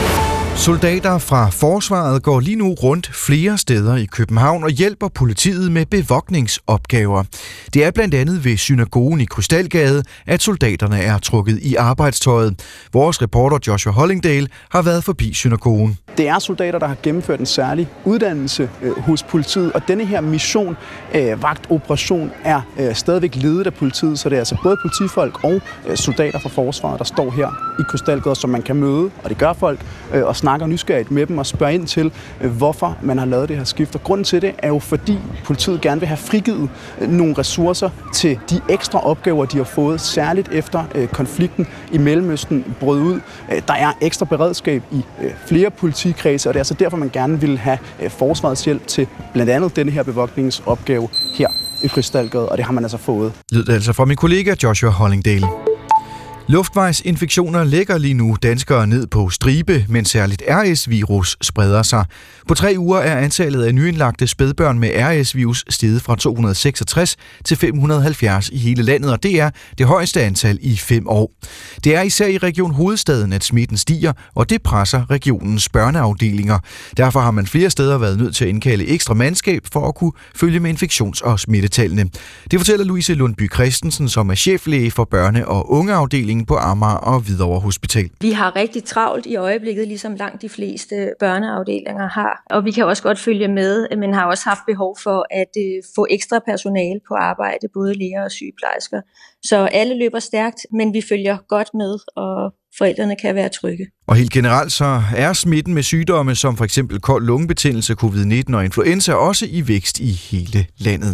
Soldater fra forsvaret går lige nu rundt flere steder i København og hjælper politiet med bevogtningsopgaver. Det er blandt andet ved synagogen i Krystalgade, at soldaterne er trukket i arbejdstøjet. Vores reporter Joshua Hollingdale har været forbi synagogen. Det er soldater, der har gennemført en særlig uddannelse hos politiet, og denne her mission, vagtoperation, er stadigvæk ledet af politiet, så det er altså både politifolk og soldater fra forsvaret, der står her i Krystalgade, som man kan møde, og det gør folk, og snakker nysgerrigt med dem og spørger ind til, hvorfor man har lavet det her skift. Og grunden til det er jo, fordi politiet gerne vil have frigivet nogle ressourcer til de ekstra opgaver, de har fået, særligt efter konflikten i Mellemøsten brød ud. Der er ekstra beredskab i flere politikredse, og det er altså derfor, man gerne vil have forsvarets hjælp til blandt andet denne her bevogtningsopgave her i Krystalgade, og det har man altså fået. Lød det altså fra min kollega Joshua Hollingdale. Luftvejsinfektioner lægger lige nu danskere ned på stribe, men særligt RS-virus spreder sig. På 3 uger er antallet af nyindlagte spædbørn med RS-virus steget fra 266 til 570 i hele landet, og det er det højeste antal i 5 år. Det er især i Region Hovedstaden, at smitten stiger, og det presser regionens børneafdelinger. Derfor har man flere steder været nødt til at indkalde ekstra mandskab for at kunne følge med infektions- og smittetallene. Det fortæller Louise Lundby Christensen, som er cheflæge for børne- og ungeafdelingen på Amager og Hvidovre Hospital. Vi har rigtig travlt i øjeblikket, ligesom langt de fleste børneafdelinger har. Og vi kan også godt følge med, men har også haft behov for at få ekstra personale på arbejde, både læger og sygeplejersker. Så alle løber stærkt, men vi følger godt med, og forældrene kan være trygge. Og helt generelt så er smitten med sygdomme som for eksempel kold lungebetændelse, covid-19 og influenza også i vækst i hele landet.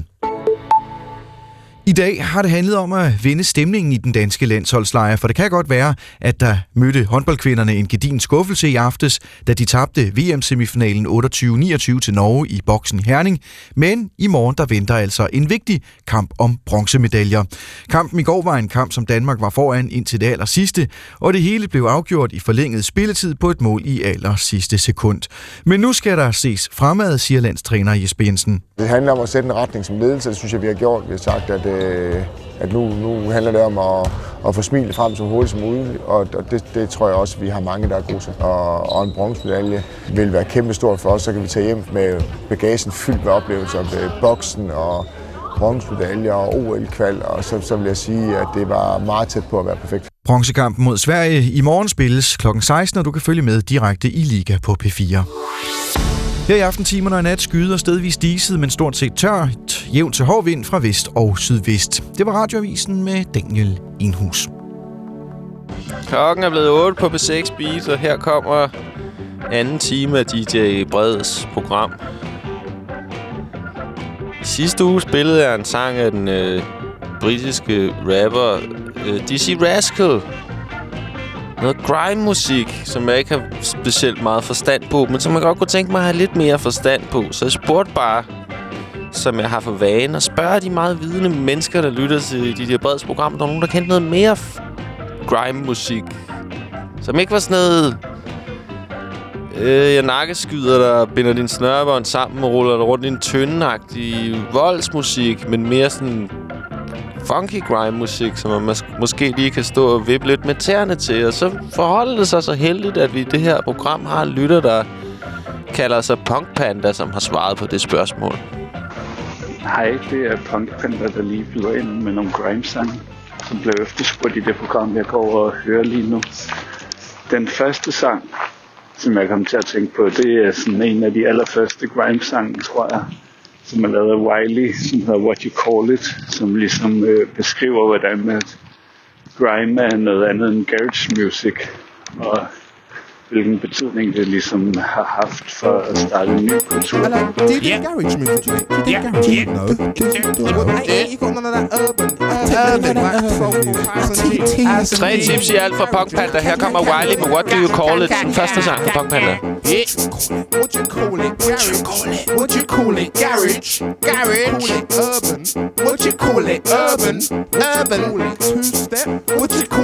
I dag har det handlet om at vinde stemningen i den danske landsholdslejr, for det kan godt være, at der mødte håndboldkvinderne en gedigen skuffelse i aftes, da de tabte VM-semifinalen 28-29 til Norge i boksen Herning. Men i morgen der venter altså en vigtig kamp om bronzemedaljer. Kampen i går var en kamp, som Danmark var foran indtil det allersidste, og det hele blev afgjort i forlænget spilletid på et mål i allersidste sekund. Men nu skal der ses fremad, siger landstræner Jesper Jensen. Det handler om at sætte en retning som ledelse, det synes jeg, vi har gjort. Vi har sagt, at nu handler det om at få smilet frem så hurtigt som muligt, og det tror jeg også, vi har mange, der er gode til. Og en bronzemedalje vil være kæmpestort for os, så kan vi tage hjem med bagagen fyldt med oplevelser med boksen og bronzemedaljer og OL-kval, og så vil jeg sige, at det var meget tæt på at være perfekt. Bronzekampen mod Sverige i morgen spilles kl. 16, og du kan følge med direkte i Liga på P4. Her i aftentimerne og nat skyder stedvis diset, men stort set tørt, jævnt til hård vind fra vest og sydvest. Det var Radioavisen med Daniel Enhus. Klokken er blevet 8 på P6 Beat, og her kommer anden time af DJ Breds program. I sidste uge spillede jeg en sang af den britiske rapper Dizzy Rascal. Noget grime-musik, som jeg ikke har specielt meget forstand på, men som jeg godt kunne tænke mig at have lidt mere forstand på. Så jeg spurgte bare, som jeg har for vane, at spørge de meget vidende mennesker, der lytter til de der Breds program, der er nogen, der kendte noget mere grime-musik. Som ikke var sådan noget... jeg nakkeskyder dig, binder din snørebånd sammen og ruller dig rundt i en tynde-agtig voldsmusik, men mere sådan... funky grime-musik, som man måske lige kan stå og vippe lidt med tæerne til. Og så forholder det sig så heldigt, at vi i det her program har en lytter, der kalder sig Punk Panda, som har svaret på det spørgsmål. Hej, det er Punk Panda, der lige byder ind med nogle grime-sange, som blev efterspurgt i det program, jeg går over og hører lige nu. Den første sang, som jeg kom til at tænke på, det er sådan en af de allerførste grime-sange, tror jeg, som er lavet af Wiley, som hedder What You Call It, som ligesom beskriver, hvordan grime er noget andet end garage music, og hvilken betydning det ligesom har haft for at starte en ny kultur. Do you do garage music, mate? Do you do garage music? No. You got none of that urban. 3 tips i alt fra Punk Panda. Her kommer Wiley med What Do You Call It, den første sang fra Punk Panda. What you call it? What you call it? What you call it? Garage. Garage. Urban. What you call it? Urban. Urban. Two-step. What you call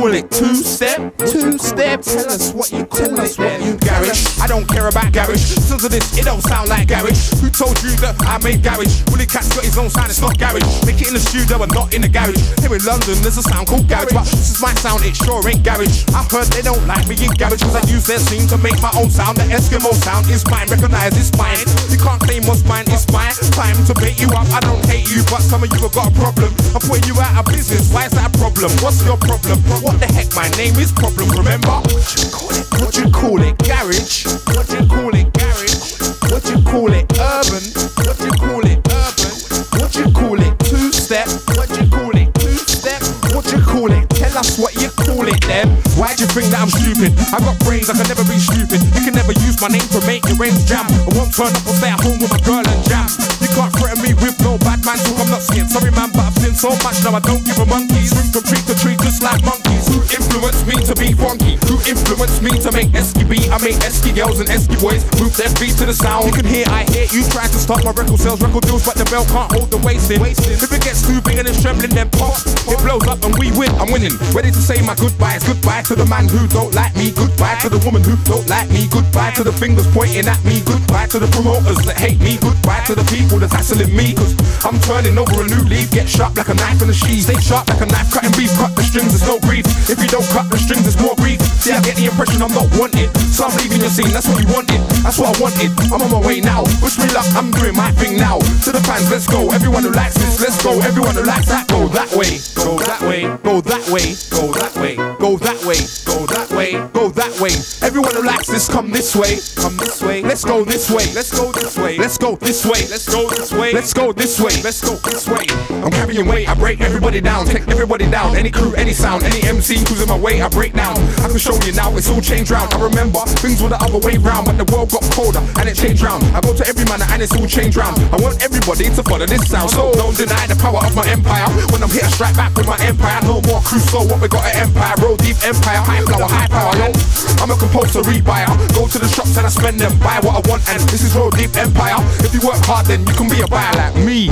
call it? Two-step? Two-step? Tell us what you call it then. Garage, I don't care about garage. Listen to this, it don't sound like garage. Who told you that I made garage? Willie Cat's got his own sound, it's not garage. Make it in the studio and not in the garage. Here in London there's a sound called garage, but this is my sound, it sure ain't garage. I heard they don't like me in garage cause I use their scene to make my own sound. The Eskimo sound is mine, recognize it's mine. You can't claim what's mine, it's mine. Time to bait you up, I don't hate you, but some of you have got a problem. I'm putting you out of business, why is that a problem? What's your problem? What the heck, my name is Problem, remember? What you call it? Garage? What you call it? Garage? What you call it? Urban? What you call it? Urban? What you call it? Two-step? What you call it? Two-step? What you call it? Tell us what you call it then. Why'd you think that I'm stupid? I got brains, I can never be stupid. You can never use my name to make your brains jam. I won't turn up or stay at home with my girl and jam. You can't threaten me with no bad man talk, I'm not scared. Sorry man, but I've seen so much now I don't give a monkey's. Swing from tree to tree just like monkeys. Who influenced me to be funky? Who influenced me to make Esky beat? I make Esky girls and Esky boys move their feet to the sound. You can hear, I hear you try to stop my record sales, record deals, but the bell can't hold the waist in. If it gets too big and it's trembling, then pop. It blows up and we win, I'm winning. Ready to say my goodbyes. Goodbye to the man who don't like me. Goodbye to the woman who don't like me. Goodbye to the fingers pointing at me. Goodbye to the promoters that hate me. Goodbye to the people that's hassling me. Cause I'm turning over a new leaf. Get sharp like a knife in the sheath. Stay sharp like a knife cutting beef. Cut the strings, there's no grief. If you don't cut the strings, there's more grief. See, I get the impression I'm not wanted, so I'm leaving your scene, that's what you wanted. That's what I wanted, I'm on my way now. Wish me luck, I'm doing my thing now. To the fans, let's go. Everyone who likes this, let's go. Everyone who likes that, go that way. Go that way, go that way. Go that way, go that way. Go that way, go that way. Everyone who likes this, come this way. Come this way, let's go this way. Let's go this way. Let's go this way. Let's go this way. Let's go this way. Let's go this way. I'm carrying weight, I break everybody down. Take everybody down, any crew, any sound, any MC who's in my way, I break down. I can show you now, it's all changed round. I remember things were the other way round, but the world got colder and it changed round. I go to every man and it's all changed round. I want everybody to follow this sound, so don't deny the power of my empire. When I'm here, I strike back with my empire. No more Crusoe, what we got an empire. Roll deep empire, high flower, high power, yo. I'm a compulsory buyer. Go to the shops and I spend them, buy what I want, and this is Roll Deep Empire. If you work hard, then you can be a buyer like me.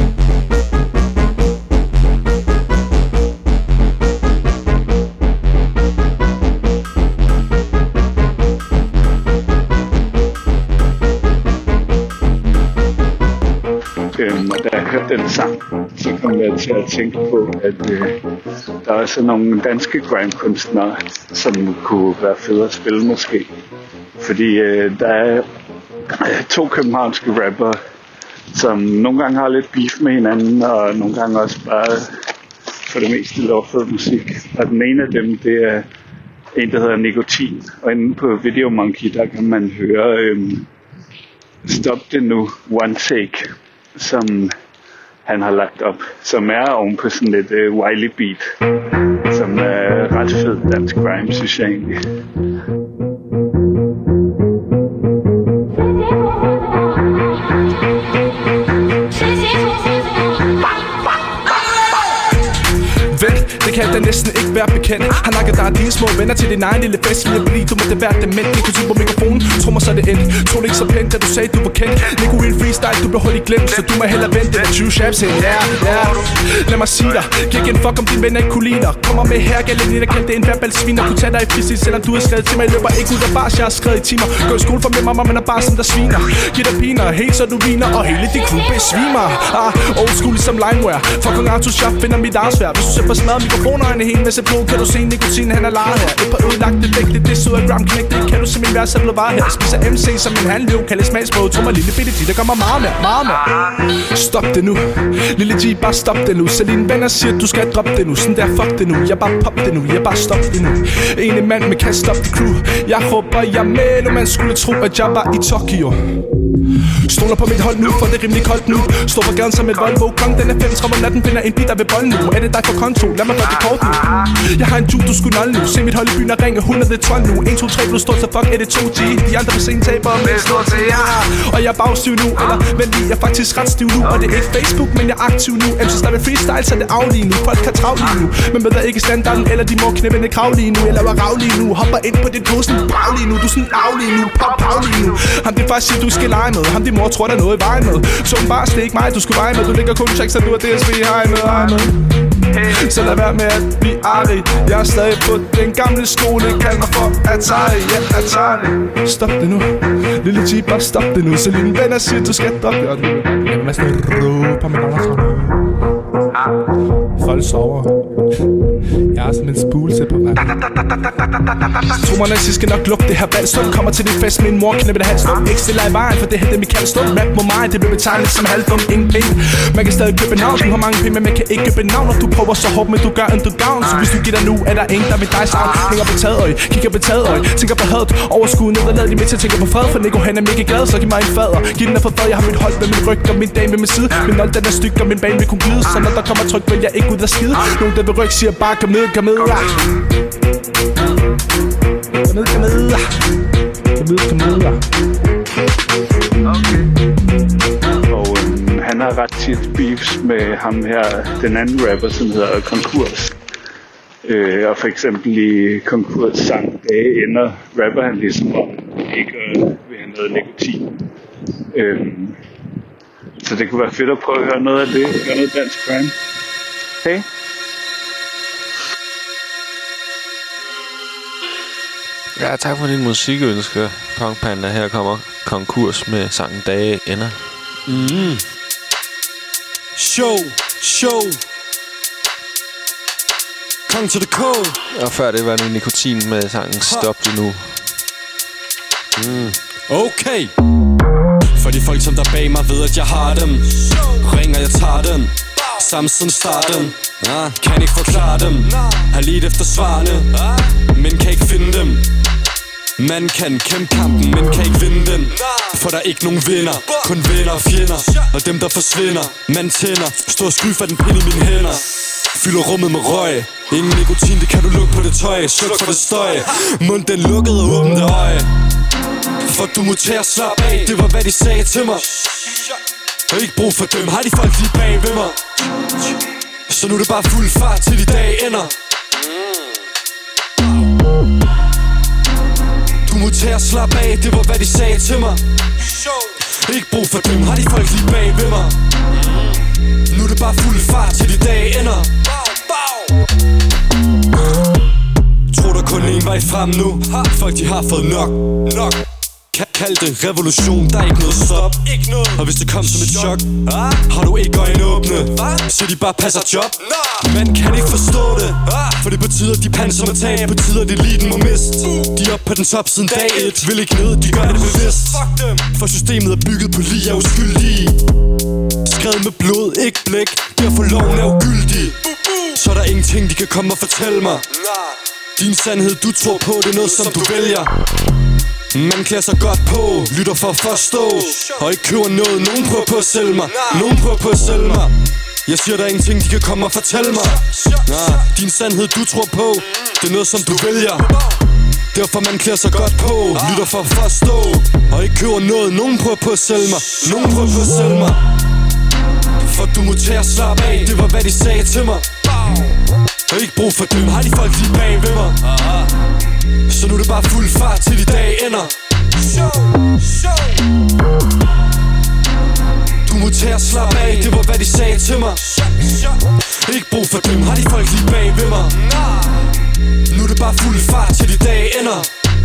Da jeg hørte den sang, så kom jeg til at tænke på, at der er sådan nogle danske grime-kunstnere, som kunne være fede at spille måske. Fordi der er to københavnske rappere, som nogle gange har lidt beef med hinanden, og nogle gange også bare for det meste lovfed musik. Og den ene af dem, det er en, der hedder Nikotin. Og inde på Video Monkey, der kan man høre Stop det nu, One Take, som han har lagt op, som er oven på sådan lidt Wiley beat, som er ret fed dansk grime, synes jeg egentlig. Det kan da næsten ikke være bekendt. Han nakker dig dine små venner til din egen lille fest. Vi er blive, du må det være dement. Nikotin på mikrofonen, tror mig så det endt. Tog det ikke så pænt, da du sagde du var kendt. Nico i en freestyle, du blev holdt i glemt. Så du må hellere vente, det er 20 shabs hen. Ja. Lad mig sige dig, giv ikke en fuck om dine venner ikke kunne lide dig. Kommer med her, Galenina, kald det en verbal svin. Der kunne tage dig i fristil, selvom du har skrevet til mig. Jeg løber ikke ud af bars, jeg har skrevet i timer. Gå i skole for min mamma, men er bare som der sviner. Giv dig piner, helt så du viner. Og hele din klub besvimer. Old school som limeware. For kong Arthur Schaff finder mit arsvær. Hvis du ser for smadret mikrofoner en hel masse blod, kan du se Nikotin, han er lejet her. Et par ødelagte dægte, det så er gram knægte. Kan du se min vers, så blev var her. Spiser MC som en handløv, kaldes smagsprøve. Tro mig lille bitte G, der kommer meget mere. Stop det nu, lille G, bare stop det nu. Så dine venner siger, du skal droppe det nu. Sådan der, fuck det nu, jeg bare pop det nu. Jeg bare stop det nu. Ene mand med kan stop det crew. Jeg håber, jeg med, når man skulle tro, at jeg var i Tokyo. Stoler på mit hold nu, for det er rimelig koldt nu. Står på gaden som et Volvo. Kong, den er 35 om natten, finder en bit, der vil bolden nu. Er det dig for konto? Lad mig gøre det kort nu. Jeg har en juke, du skulle nolde nu. Se mit hold i byen og ringe 112 nu. 1, 2, 3 plus stort, så fuck er det 2G. De andre på scenen taber med stort til og jeg er bagstiv nu, eller vent lige, jeg er faktisk ret stiv nu. Og det er ikke Facebook, men jeg er aktiv nu. MC der vil freestyle, så det er aflige nu. Folk kan travle lige nu, men ved der ikke standarden. Eller de må knæppende krav lige nu. Jeg laver rav lige nu, hopper ind på dit posen. Brav lige nu, du er sådan af lige nu. Pop lige nu. Ham det faktisk siger, du skal lege med. Ham din mor tror der er noget i vejen med. Så bare det er ikke mig, du skal veje med. Du ligger kun checks, så du er DSB hej med. Så lad være med at blive arrig. Jeg er stadig på den gamle skole. Kald mig for Atari, ja Atari. Stop det nu, lille G, bare stop det nu. Så lille venner siger, du skal droppe det. Jeg vil næsten råbe med navn fra nu. Folk sover. Jeg er som en spulse på vand. Tro mig, nazist skal nok lukke det her valg. Stund kommer til din fest med en mor, knæppe det halvstund. Ikke stille i vejen, for det her det vi kalder stund. Rap mod mig, det bliver betegnet som halvdum. Ingen penge, man kan stadig købe navn. Du har mange penge, men man kan ikke købe navn. Og du prøver så hårdt, men du gør en du gavn. Så hvis du giver dig nu, er der ingen, der vil dig savn. Hænger på taget øje, kigger på taget øje. Tænker på hadet, overskud ned og lad de med til at tænke på fred. For Nico han er mega glad, så giv mig en fader. Giv den er for fad, jeg har mit hold ved min ryg og min dame ved min side. Min hold den er styg og min bane vil kunne glide. Så når der kommer tryk, vil jeg ikke ud af skide. Nogen der vil ryg siger bare kom ned, kom ned. Kom ned, kom ned. Kom ned, kom ned. Okay. Og han har ret tit beefs med ham her, den anden rapper, som hedder Konkurs. Og for eksempel i Konkurs sang Dage ender, rapper han ligesom om ikke vil have noget nikotin. Så det kunne være fedt at prøve at høre noget af det. Høre noget dansk crime. Hey. Ja, tak for din musikønsker, Punk Panda. Her kommer Konkurs med sangen Dage ender. Mm. Show. Kong to the code. Og før det var det nikotin med sangen Stop det nu. Okay. For de folk, som der bag mig ved, at jeg har dem. Ringer, jeg tager dem. Samson starten. Kan ikke forklare dem. Har lidt efter svarene, men kan ikke finde dem. Man kan kæmpe kampen, men kan ikke vinde den. For der er ikke nogen vinder, kun venner og fjender. Og dem der forsvinder, man tænder. Står og skry for den pind i mine hænder. Fylder rummet med røg. Ingen nikotin, det kan du lukke på det tøj. Sluk for det støj. Mund den lukkede og åbne det øje. For du må tage og slappe af. Det var hvad de sagde til mig. Og ikke brug for dem, har de folk lige bag ved mig. Så nu er det bare fuld fart til de dage ender. Du må tage og slappe af, det var hvad de sagde til mig. Ikke brug for dem, har de folk lige bag ved mig. Nu er det bare fuld fart til de dage ender. Tror der kun en vej frem nu. Folk de har fået nok. Kald det revolution, der er ikke noget stop. Og hvis det kom som et chok, har du ikke øjne åbne, så de bare passer job. Man kan ikke forstå det, for det betyder de panser må tage. Betyder det eliten må miste. De er oppe på den top siden dag 1. Vil ikke ned, de gør det bevidst. For systemet er bygget på lige er uskyldige. Skrevet med blod, ikke blæk. Derfor loven er ugyldig. Så er der ingenting de kan komme og fortælle mig. Din sandhed du tror på, det er noget som du vælger. Man klæder sig godt på, lytter for at forstå. Og ikke køber noget, nogen prøver på at sælge mig. Nogen prøver på at sælge mig. Jeg siger der er ingenting de kan komme og fortælle mig. Din sandhed du tror på, det er noget som du vælger. Derfor man klæder sig godt på, lytter for at forstå. Og ikke køber noget, nogen prøver på at sælge mig. Nogen prøver på at sælge mig. For du må tage og slappe af, det var hvad de sagde til mig. Og ikke brug for dem, har de folk lige bag ved mig. Så nu er det bare fuld fart til de dage ender. Du må tage og slappe af, det var hvad de sagde til mig. Ikke brug for dem, har de folk lige bag ved mig. Nu er det bare fuld fart til de dage ender.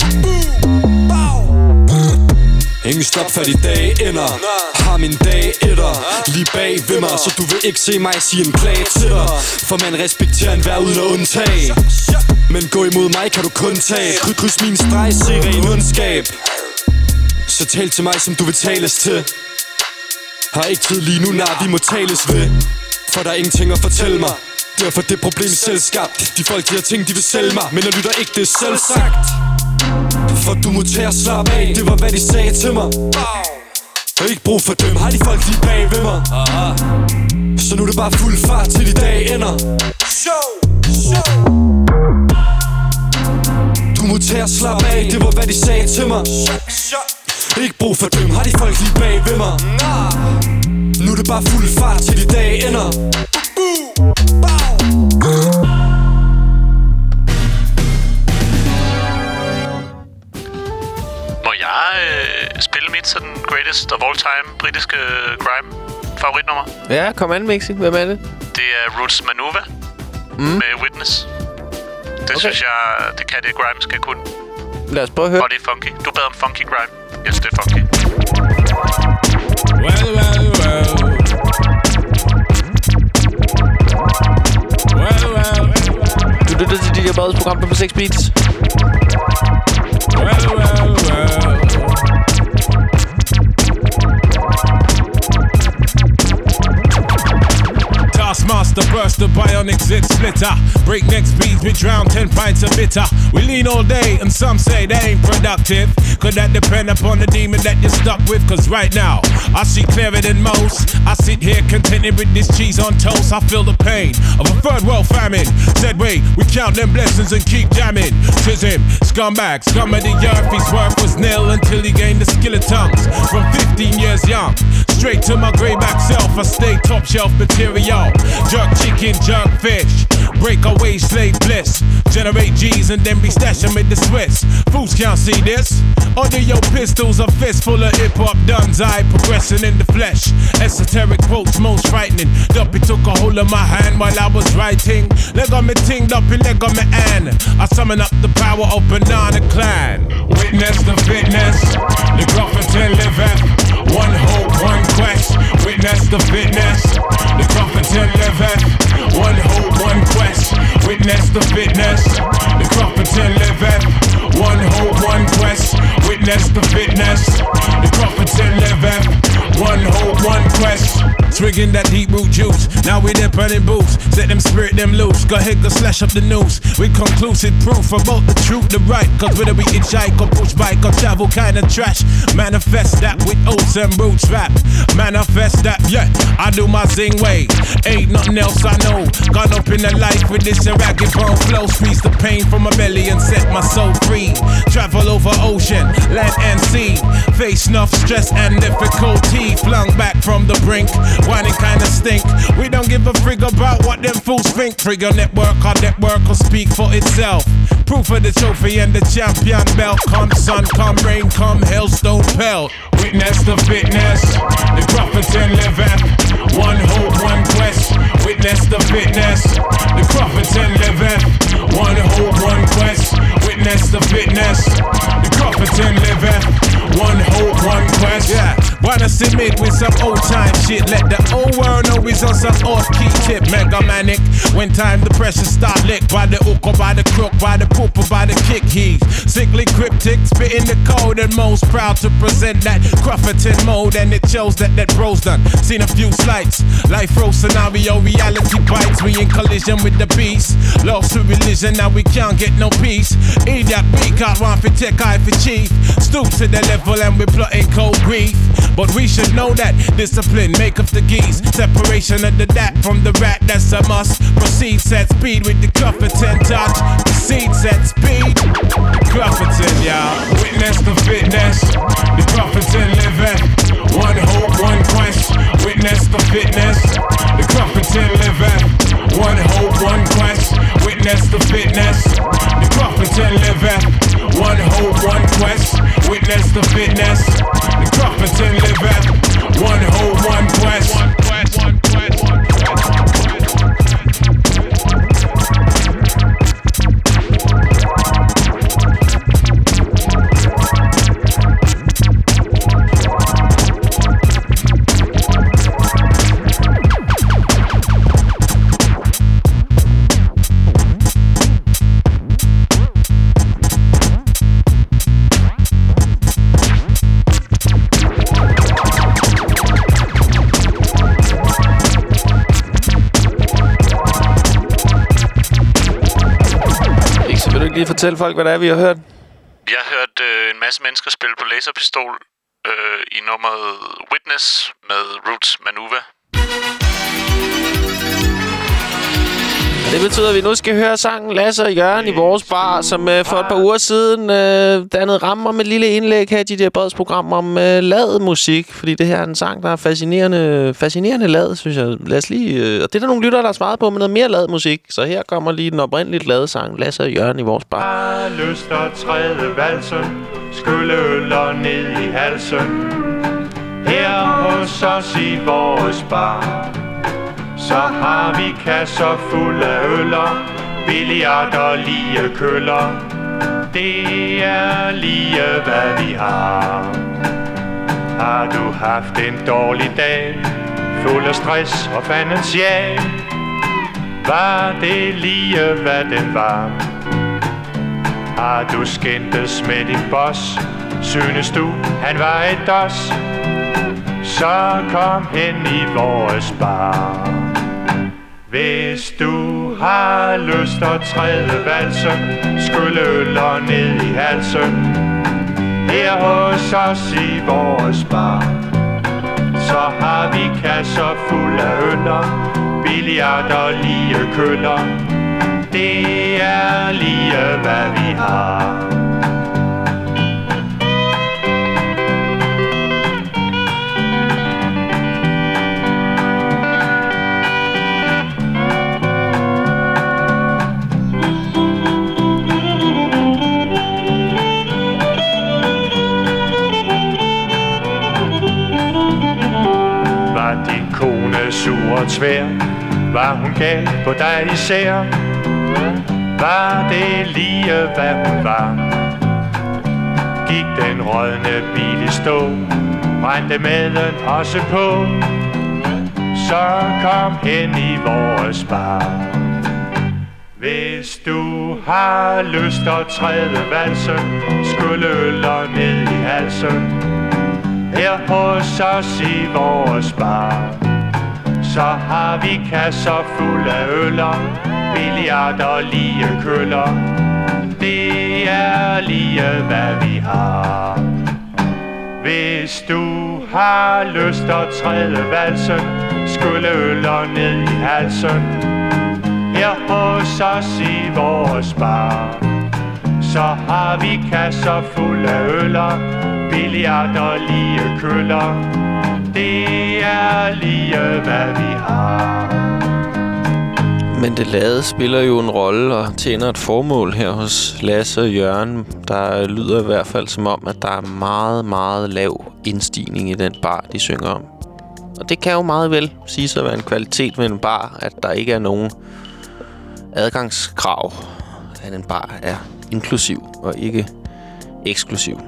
Ingen stop for de dage ender. Har min dag etter lige bag ved mig. Så du vil ikke se mig sige en klage til dig. For man respekterer enhver uden at undtage. Men gå imod mig kan du kun tabe. Kryds min streg, se ren ondskab. Så tal til mig som du vil tales til. Har ikke tid lige nu, nej vi må tales ved. For der er ingenting at fortælle mig. Derfor det problem selv skabt. De folk de har ting de vil sælge mig, men jeg lytter ikke, det er selv sagt. For du må tage og slappe af, det var hvad de sagde til mig. Og ikke brug for dem, har de folk lige bag ved mig. Så nu er det bare fuld fart til de dage ender. Du må tage og slappe af, det var hvad de sagde til mig. Ikke brug for dem, har de folk lige bag ved mig. Nu er det bare fuld fart til de dage ender. Må jeg spille mit sådan greatest of all time britiske grime favoritnummer? Ja, kom an, Mixi. Hvem er det? Det er Roots Manuva med Witness. Det synes jeg, det kan det grime skal kunne. Lad os prøve at høre. Og det er funky. Du bad om funky grime. Jeg synes, det er funky. Du lytter til DJ Breds program på 6 Beats. Taskmaster burst the bionic zit splitter. Breakneck speeds, we drown 10 pints of bitter. We lean all day and some say that ain't productive. Could that depend upon the demon that you're stuck with? Cause right now, I see clearer than most. I sit here contented with this cheese on toast. I feel the pain of a third world famine. Said wait, we count them blessings and keep jamming. Tis him, scumbag, scum of the earth. His worth was nil until he gained the skill of tongues. From 15 years young, straight to my greyback self, I stay top shelf material. Jerk chicken, jerk fish, breakaway slave bliss. Generate G's and then be stashing with the Swiss. Fools can't see this. Under your pistols, a fist full of hip-hop duns. I progressing in the flesh. Esoteric quotes most frightening. Duppy took a hold of my hand while I was writing. Leg on me ting, Duppy leg on me an. I summon up the power of Banana Clan. Witness the fitness, the Grufferton liveth. One hope, one quest. Witness the fitness, the Grufferton liveth. One hope, one quest. Witness the fitness, the Grufferton liveth. One hope, one quest. Witness the fitness, the Grufferton liveth. One hope, one quest. Swigging that deep root juice. Now we them burning boots. Set them spirit them loose. Go ahead, go slash up the news. With conclusive proof about the truth, the right. Cause whether we hitchhike or push bike or travel kind of trash. Manifest that with oats and roots rap. Manifest that, yeah, I do my zing way. Ain't nothing else I know. Gone up in the life with this ragged bone flow. Squeeze the pain from my belly and set my soul free. Travel over ocean, land and sea. Face enough stress and difficulty. Flung back from the brink. Whining kinda stink. We don't give a frig about what them fools think. Trigger network, our network will speak for itself. Proof of the trophy and the champion belt. Come sun, come rain, come hailstone pelt. Witness the fitness, the Grufferton liveth. One hope, one quest. Witness the fitness, the Grufferton liveth. One hope, one quest. Witness the fitness, the Grufferton liveth. One hope, one quest. Yeah, wanna submit with some old time shit. Let the old world know he's on some off-key tip. Mega manic. When time the pressure start licked by the hook or by the crook, by the poop or by the kick. He's sickly cryptic, spitting the code and most proud to present that Grufferton mode. And it shows that bro's done. Seen a few slights. Life row scenario, reality bites. We in collision with the beast. Lost to religion, now we can't get no peace. Idiot, we can't want for tech eye for chief. Stoop to the level and we plotting cold grief. But we should know that discipline make up the geese. Separation of the dat from the rat, that's a must. Proceed, set speed with the Grufferton touch. Proceed, set speed. Grufferton, y'all. Witness the fitness, the Grufferton liveth. One hope, one quest. Witness the fitness, the Grufferton liveth. One hope, one quest. Witness the fitness, the Grufferton liveth. One hope, one quest. Witness the fitness, the Grufferton liveth. One hope, one quest. Lige fortælle folk, hvad det er, vi har hørt. Jeg har hørt en masse mennesker spille på laserpistol i nummeret Witness med Roots Manuva. Det betyder, at vi nu skal høre sangen Lasse og Jørgen i vores bar, som for et par uger siden dannede ramme om et lille indlæg her i de der Breds program om lad musik. Fordi det her er en sang, der er fascinerende lad, synes jeg. Lad os lige, og det er der nogle lyttere, der har svaret på med noget mere lad musik. Så her kommer lige den oprindeligt lavede sang Lasse og Jørgen i vores bar. Har lyst at træde valsen, skulle øller ned i halsen. Her hos os i vores bar. Så har vi kasser fulde af øller, billard og lige køller. Det er lige hvad vi har. Har du haft en dårlig dag, fuld af stress og fandens jag? Var det lige hvad den var? Har du skændtes med din boss? Synes du han var et dos? Så kom hen i vores bar. Hvis du har lyst at træde valsen, skylle øller ned i halsen her hos os i vores bar. Så har vi kasser fuld af øller, billard og lige køller. Det er lige hvad vi har. Kone sur og tvær, var hun gal på dig især? Var det lige hvad hun var? Gik den rådne bil i stå, brændte maden også på? Så kom hen i vores bar. Hvis du har lyst at træde valsen, skylle øller ned i halsen her hos os i vores bar. Så har vi kasser fulde af øller, billard og lige køller. Det er lige hvad vi har. Hvis du har lyst at træde valsen, skylle øller ned i halsen her hos os i vores bar. Så har vi kasser fulde af øller, billard og lige køller. Det er lige hvad vi har. Men det lade spiller jo en rolle og tjener et formål her hos Lasse og Jørgen. Der lyder i hvert fald som om, at der er meget, meget lav indstigning i den bar, de synger om. Og det kan jo meget vel sige at være en kvalitet ved en bar, at der ikke er nogen adgangskrav. At en bar er inklusiv og ikke eksklusiv.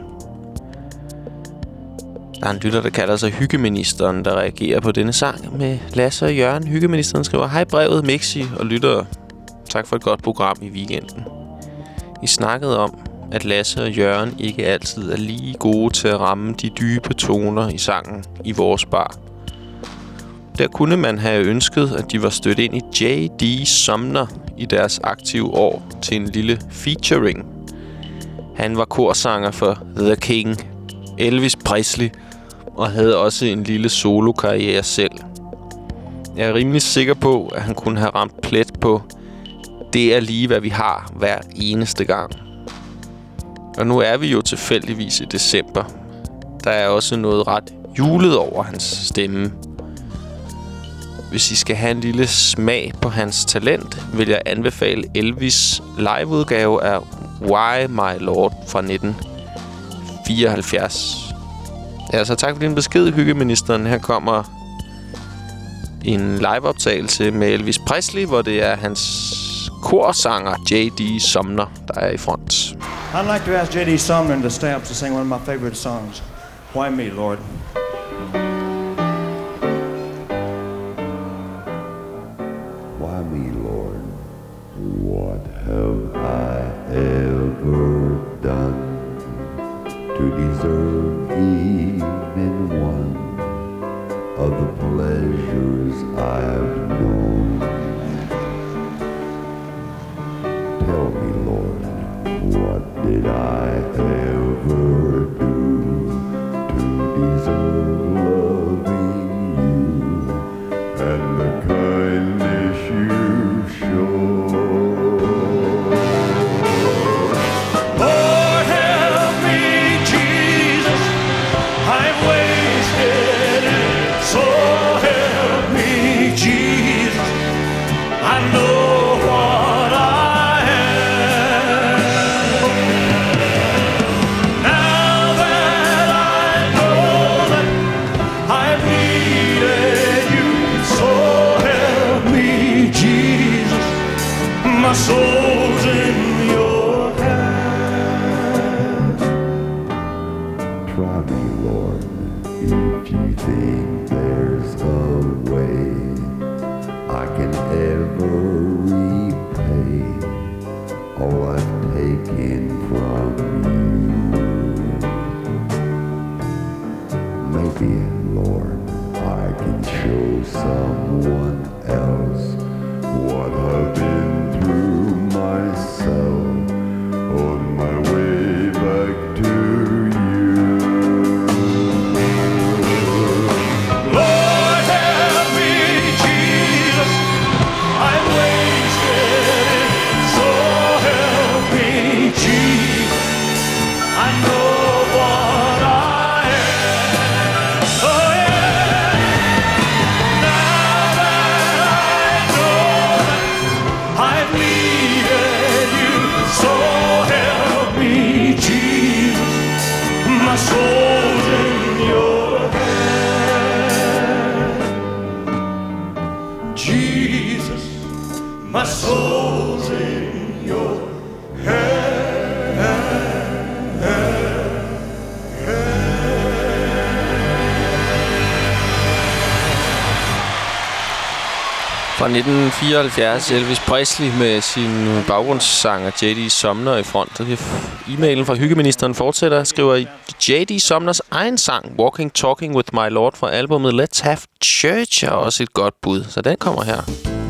Der er en lytter, der kalder sig Hyggeministeren, der reagerer på denne sang med Lasse og Jørgen. Hyggeministeren skriver: Hej brevet, Mixi og lytter. Tak for et godt program i weekenden. I snakkede om, at Lasse og Jørgen ikke altid er lige gode til at ramme de dybe toner i sangen i vores bar. Der kunne man have ønsket, at de var stødt ind i J.D. Sumner i deres aktive år til en lille featuring. Han var korsanger for The King, Elvis Presley, og havde også en lille solokarriere selv. Jeg er rimelig sikker på, at han kunne have ramt plet på "Det er lige hvad vi har" hver eneste gang. Og nu er vi jo tilfældigvis i december. Der er også noget ret julet over hans stemme. Hvis I skal have en lille smag på hans talent, vil jeg anbefale Elvis' liveudgave af Why My Lord fra 1974. Ja, så tak for din besked, Hyggeministeren. Her kommer en liveoptagelse med Elvis Presley, hvor det er hans korsanger J.D. Sumner, der er i front. I'd like to ask J.D. Sumner to stay up to sing one of my favorite songs, Why Me, Lord? Why me, Lord? What have I ever done to deserve even one of the pleasures I've known? Tell me, Lord, what did I ever do to deserve loving you and the kindness you've shown? Lord, help me, Jesus. My soul's in your hand. Jesus, my soul's in your hand. Fra 1974, Elvis Presley med sin baggrundssanger J.D. Sumner i front. E-mailen fra hyggeministeren fortsætter, skriver J.D. Sumners egen sang, Walking Talking with My Lord, fra albumet Let's Have Church, er også et godt bud. Så den kommer her.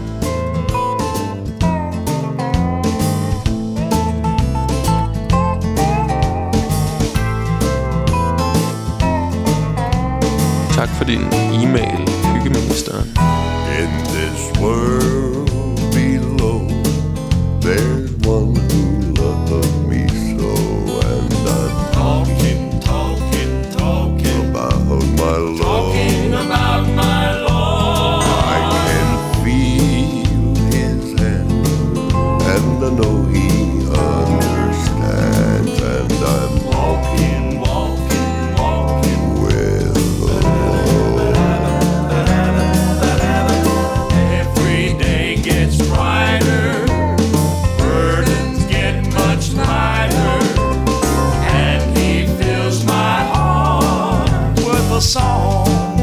Tak for din e-mail, hyggeministeren. In this world below, there's one who loves me so, and I'm talking about my Lord. Talking about my Lord. I can feel His hand, and I know He understands, and I'm walking with the Lord. Every day gets brighter, burdens get much lighter, and He fills my heart with a song.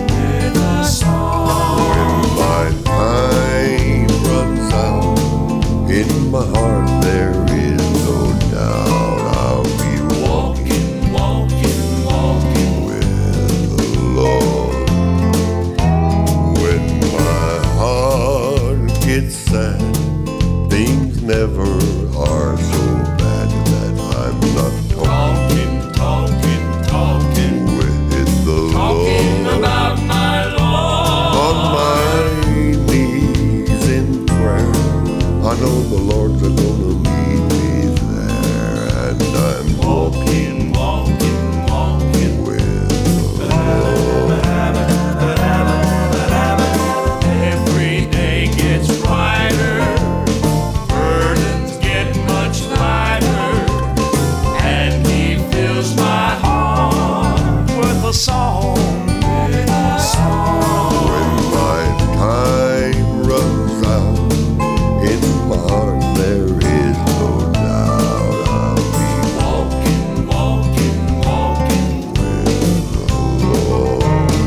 When my time runs out, in my heart there is no doubt I'll be walking with the Lord. When my heart gets sad, things never are so bad that I'm not talking with the Lord. About my Lord. On my knees in prayer, I know the Lord's gonna meet me there, and I'm walking with the Lord. Every day gets brighter, burdens get much lighter, and He fills my heart with a song. When my time runs out, in my heart there is no doubt I'll be walking with the Lord.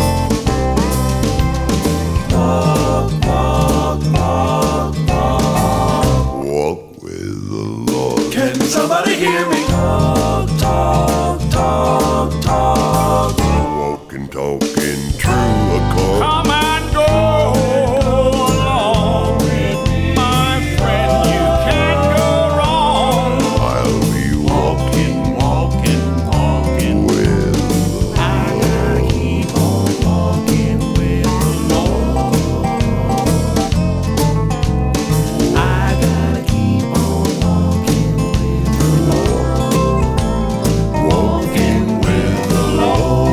Walk with the Lord. Can somebody hear me? Talk. Walking true accord. Come and go along with me, my friend. You can't go wrong. I'll be walking with the I gotta keep on walking with the Lord. I gotta keep on walking with the Lord. Walking with the Lord.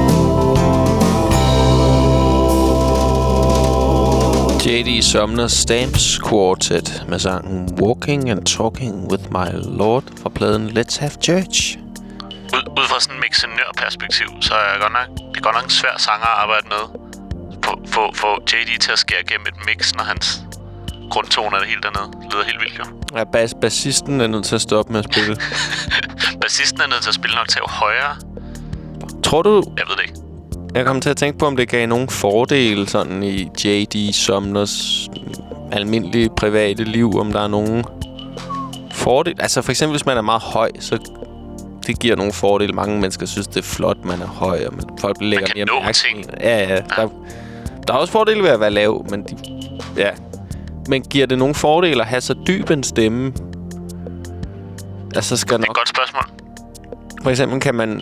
J.D. Sumner Stamps Quartet med sangen Walking and Talking with My Lord fra pladen Let's Have Church. Ud fra sådan et mixenør-perspektiv, så er det er godt nok en svær sanger at arbejde med. Få J.D. til at skære igennem et mix, når hans grundtoner er helt dernede. Det lyder helt vildt, jo. Ja, bassisten er nødt til at stoppe med at spille. Bassisten er nødt til at spille nok til højere. Tror du... Jeg ved det ikke. Jeg kom til at tænke på, om det gav nogen fordele sådan i J.D. Sumners almindelige private liv, om der er nogen fordele. Altså for eksempel, hvis man er meget høj, så det giver nogle fordele. Mange mennesker synes, det er flot, man er høj, og folk lægger mere mærke til. Ja. Der er også fordele ved at være lav, men men giver det nogle fordele at have så dyb en stemme? Altså skal nok... Det er et godt spørgsmål. For eksempel kan man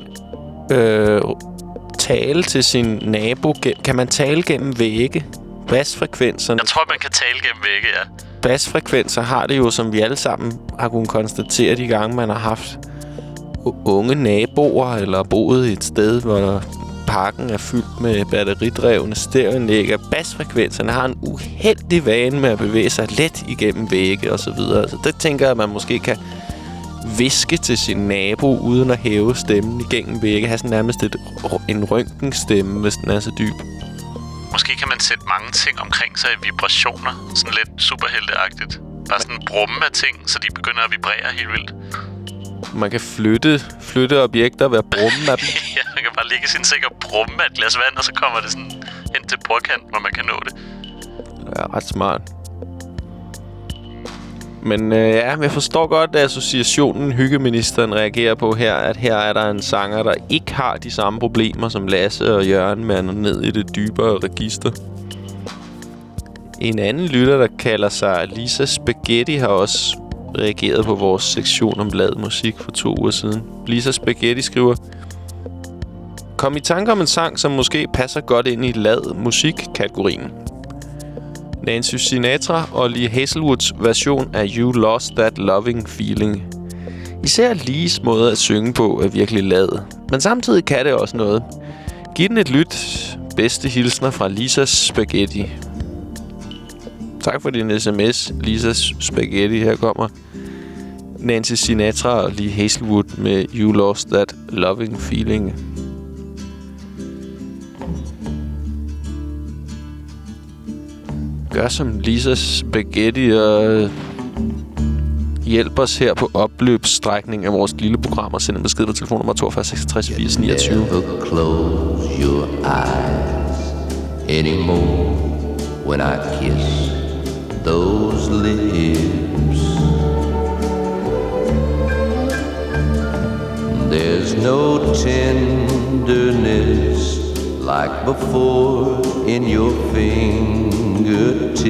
tale til sin nabo. Kan man tale gennem vægge? Basfrekvenserne. Jeg tror, man kan tale gennem vægge, ja. Basfrekvenser har det jo, som vi alle sammen har kunnet konstatere de gange, man har haft unge naboer, eller boet et sted, hvor parken er fyldt med batteridrevne stereoanlæg. Basfrekvenserne har en uheldig vane med at bevæge sig let igennem vægge og så videre. Så det tænker jeg, at man måske kan viske til sin nabo, uden at hæve stemmen igennem vægge. Have sådan nærmest en røntgenstemme, hvis den er så dyb. Måske kan man sætte mange ting omkring sig i vibrationer. Sådan lidt superhelteagtigt. Bare sådan brumme af ting, så de begynder at vibrere helt vildt. Man kan flytte objekter ved at brumme af dem. Ja, man kan bare ligge sin seng og brumme af et glas vand, og så kommer det sådan hen til bordkanten, hvor man kan nå det. Ja, ret smart. Men ja, jeg forstår godt, at associationen hyggeministeren reagerer på her, at her er der en sanger, der ikke har de samme problemer som Lasse og Jørgen med at nå ned i det dybere register. En anden lytter, der kalder sig Lisa Spaghetti, har også reageret på vores sektion om lad musik for 2 uger siden. Lisa Spaghetti skriver: Kom i tanke om en sang, som måske passer godt ind i lad musik-kategorien. Nancy Sinatra og Lee Hazelwoods version af You Lost That Loving Feeling. Især Lees måde at synge på er virkelig lad, men samtidig kan det også noget. Giv den et lyt. Bedste hilsner fra Lisa Spaghetti. Tak for din sms, Lisa Spaghetti. Her kommer Nancy Sinatra og Lee Hazelwood med You Lost That Loving Feeling. Gør som Lisa Spaghetti og hjælp os her på opløbsstrækning af vores lille program og send en besked på telefonnummer 42 66 80 29. Never close your eyes anymore when I kiss those lips. There's no tenderness like before in your fingertips.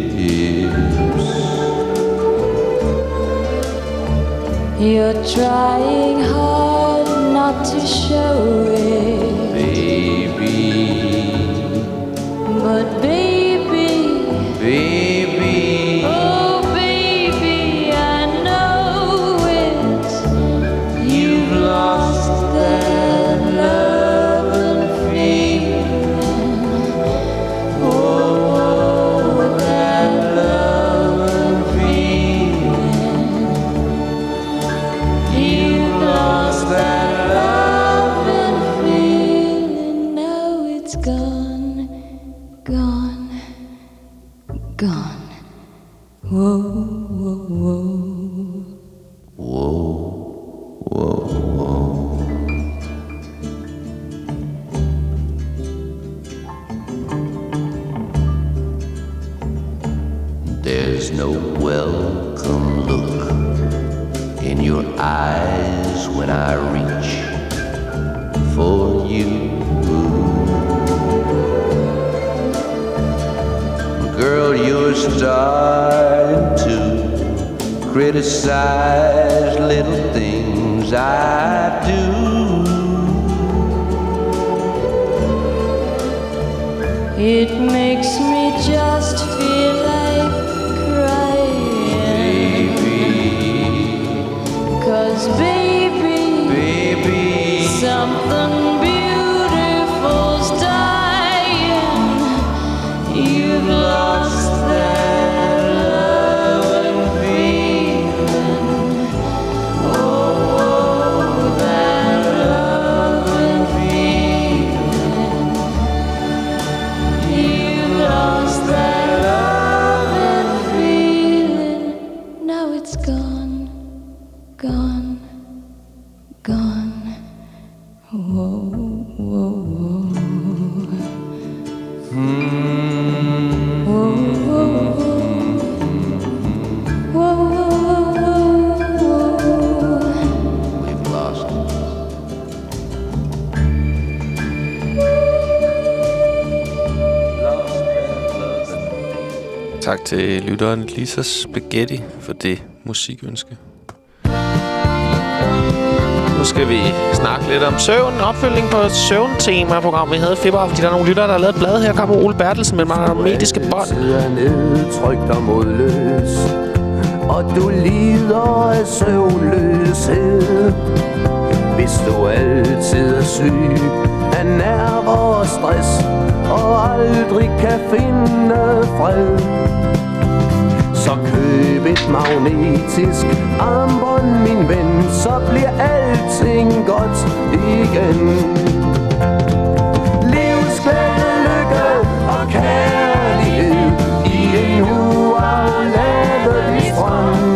You're trying hard not to show it, baby. But baby, baby, oh baby, I know it. You've lost that love and feeling. Oh, that love and feeling. You've lost that love and feeling. Now it's gone, gone, gone. Whoa, whoa, whoa. Whoa, whoa, whoa. There's no welcome look in your eyes when I reach for you. Girl, you're starting to criticize little things I do. It makes me just feel like crying. Baby, 'Cause baby, something beautiful's dying. You've lost that love and feeling. Oh, that love and feeling. You've lost that love and feeling. Now it's gone, gone, gone. Whoa, whoa, whoa. Whoa, whoa, whoa, whoa. we've lost it. Tak til lytteren Lisa Spaghetti for det musikønske. Nu skal vi snakke lidt om søvn. Opfølgning på et søvntema-program, vi havde i februar, fordi der er nogle lyttere, der har lavet et blad. Her kommer Ole Bertelsen med magnetiske bånd. Sidder nedtrykt og modløs, og du lider af søvnløshed. Hvis du altid er syg af nerver og stress, og aldrig kan finde fred, Så køb et magnetisk armbånd, min ven, så bliver alting godt igen. Livsglæde, lykke og kærlighed i en uafladelig strøm.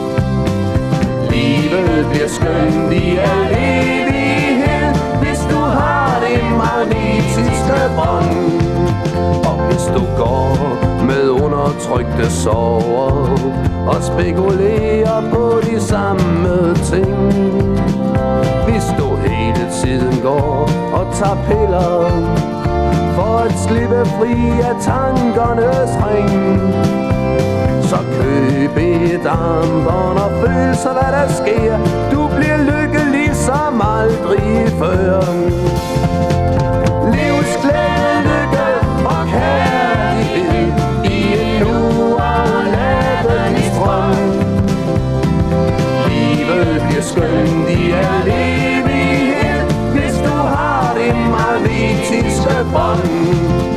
Livet bliver skønt i al evighed, hvis du har det magnetiske bånd. Og hvis du går med undertrykte sorger og spekulerer på de samme ting, hvis du hele tiden går og tager piller for at slippe fri af tankernes ring, så køb et armbånd og føl så hvad der sker. Du bliver lykkelig som aldrig før. Livsglæde, lykke og kærlighed i en uafladelig strøm. Livet bliver skønt i al evighed, hvis du har det magnetiske bånd.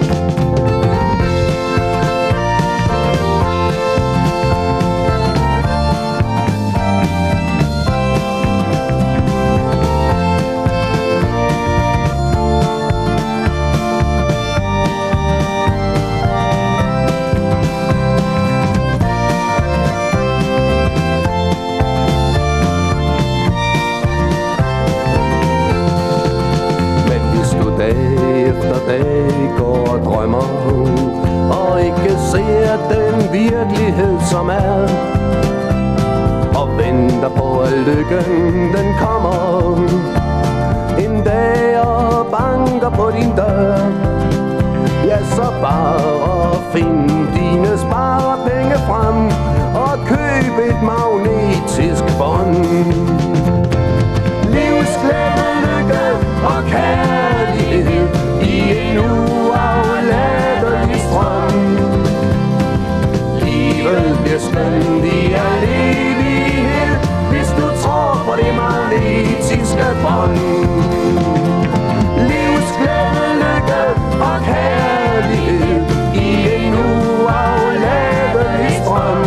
Dag går og drømmer og ikke ser den virkelighed som er, og venter på at lykken den kommer en dag og banker på din dør. Ja, så bare find dine sparepenge frem og køb et magnetisk bånd. Livsglæde, lykke og kærlighed i en uafladelig strøm. Livet bliver skønt i al evighed, hvis du tror på det magnetiske bånd. Livsglæde, lykke og kærlighed i en uafladelig strøm.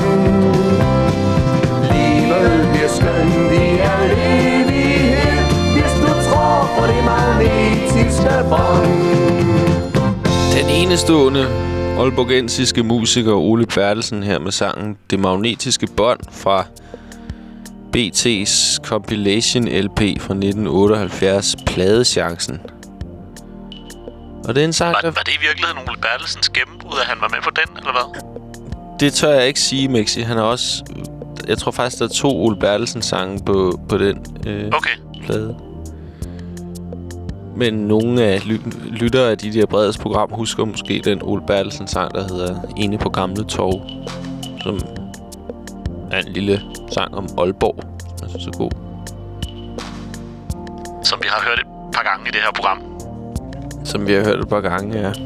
Livet bliver skønt i al evighed, hvis du tror på det magnetiske bånd. Den enestående aalborgensiske musiker Ole Bertelsen her med sangen Det Magnetiske Bånd fra BT's Compilation LP fra 1978, Pladechancen. Og det er en sang, Var det i virkeligheden Ole Bertelsens gennembrud, at han var med på den, eller hvad? Det tør jeg ikke sige, Mexi. Han har også... Jeg tror faktisk, der er 2 Ole Bertelsen-sange på den plade. Men nogle af lyttere af de der Breds program husker måske den Ole Bertelsen-sang, der hedder Inde på Gamle Torv, som er en lille sang om Aalborg. Jeg synes er god. Som vi har hørt et par gange i det her program. Som vi har hørt et par gange, ja.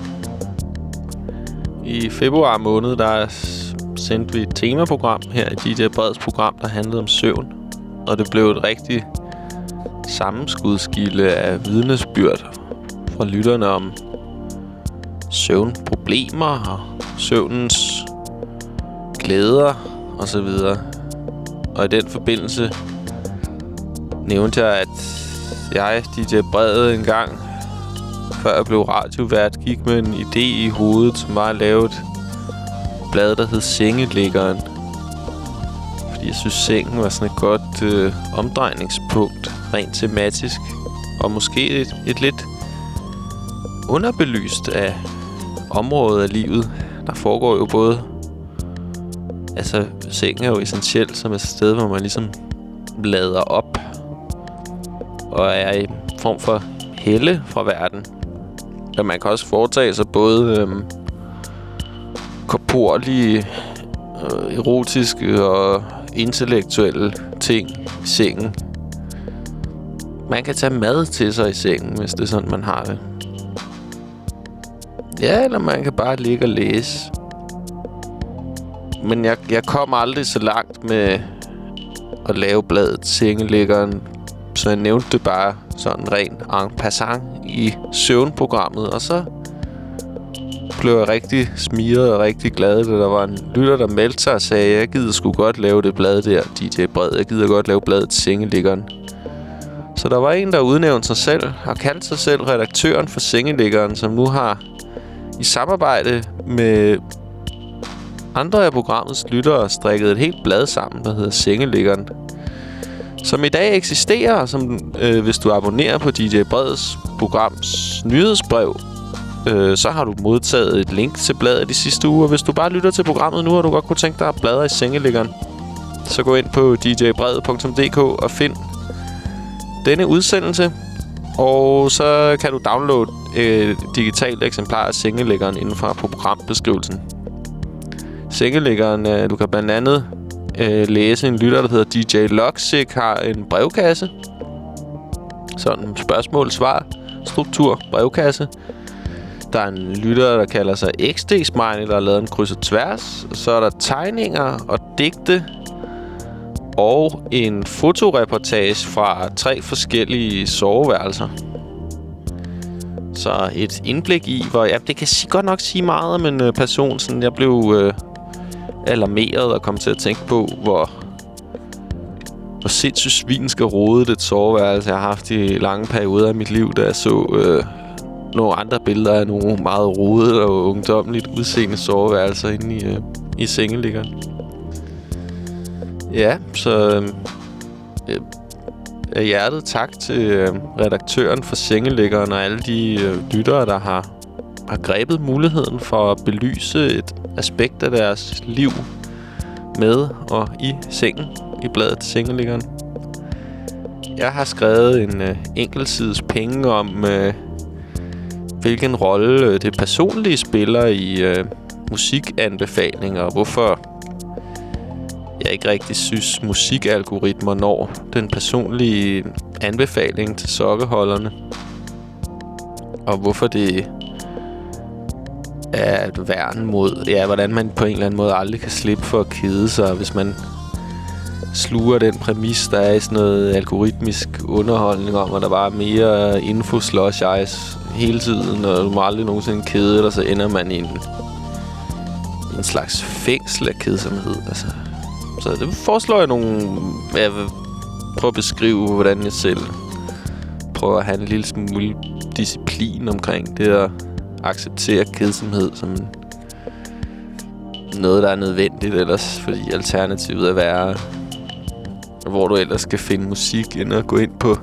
I februar måned, der sendte vi et temaprogram her i DJ Breds program, der handlede om søvn. Og det blev et rigtig sammenskudskilde af vidnesbyrd fra lytterne om søvnproblemer og søvnens glæder og så videre. Og i den forbindelse nævnte jeg, at jeg, DJ Brede, en gang før jeg blev radiovært, gik med en idé i hovedet, som var at lave et blad, der hed Sengeliggeren. Fordi jeg synes, sengen var sådan et godt omdrejningspunkt, rent tematisk. Og måske et lidt underbelyst af området af livet. Der foregår jo både... Altså, sengen er jo essentielt som et sted, hvor man ligesom lader op. Og er en form for helle fra verden. Og man kan også foretage sig både korporlige, erotiske og intellektuelle ting i sengen. Man kan tage mad til sig i sengen, hvis det er sådan, man har det. Ja, eller man kan bare ligge og læse. Men jeg kom aldrig så langt med at lave bladet Sengeliggeren, så jeg nævnte det bare sådan ren en passant i søvnprogrammet. Og så blev jeg rigtig smiret og rigtig glad, da der var en lytter, der meldte sig og sagde, jeg gider sgu godt lave det blad der, DJ Bred. Jeg gider godt lave bladet Sengeliggeren. Så der var en, der udnævnte sig selv og kaldte sig selv redaktøren for Sengeliggeren, som nu har i samarbejde med andre af programmets lyttere strikket et helt blad sammen, der hedder Sengeliggeren. Som i dag eksisterer, som hvis du abonnerer på DJ Breds programs nyhedsbrev, så har du modtaget et link til bladet de sidste uger. Hvis du bare lytter til programmet nu, og du godt kunne tænke dig at bladre i Sengeliggeren, så gå ind på djbred.dk og find denne udsendelse. Og så kan du downloade et digitalt eksemplar af Sengeliggeren inden for programbeskrivelsen. Sengeliggeren, du kan blandt andet læse en lytter, der hedder DJ Loxic, har en brevkasse. Sådan en spørgsmål-svar-struktur brevkasse. Der er en lytter, der kalder sig XD-Smiley, der har lavet en kryds og tværs. Så er der tegninger og digte og en fotoreportage fra 3 forskellige soveværelser. Så et indblik i, hvor det kan godt nok sige meget om en person. Sådan, jeg blev alarmeret og kom til at tænke på, hvor sindssygt svinsk og rodet et soveværelse jeg har haft i lange perioder af mit liv, da jeg så nogle andre billeder af nogle meget rodede og ungdommeligt udseende soveværelser inde i Sengeliggeren. Ja, så af hjertet tak til redaktøren for Sengeliggeren og alle de lyttere, der har grebet muligheden for at belyse et aspekt af deres liv med og i sengen i bladet Sengeliggeren. Jeg har skrevet en enkeltsides penge om hvilken rolle det personlige spiller i musikanbefalinger, og hvorfor jeg ikke rigtig synes musikalgoritmer når den personlige anbefaling til sokkeholderne, og hvorfor det er et værn mod, hvordan man på en eller anden måde aldrig kan slippe for at kede sig, hvis man sluger den præmis, der er i sådan noget algoritmisk underholdning om, at der bare er mere info slush ice hele tiden, og du må aldrig nogensinde kede dig, så ender man i en slags fængsel af kedsomhed. Altså. Så det foreslår jeg jeg vil prøve at beskrive, hvordan jeg selv prøver at have en lille smule disciplin omkring det at acceptere kedsomhed som noget, der er nødvendigt ellers, fordi alternativet er værre. Hvor du ellers skal finde musik end at gå ind på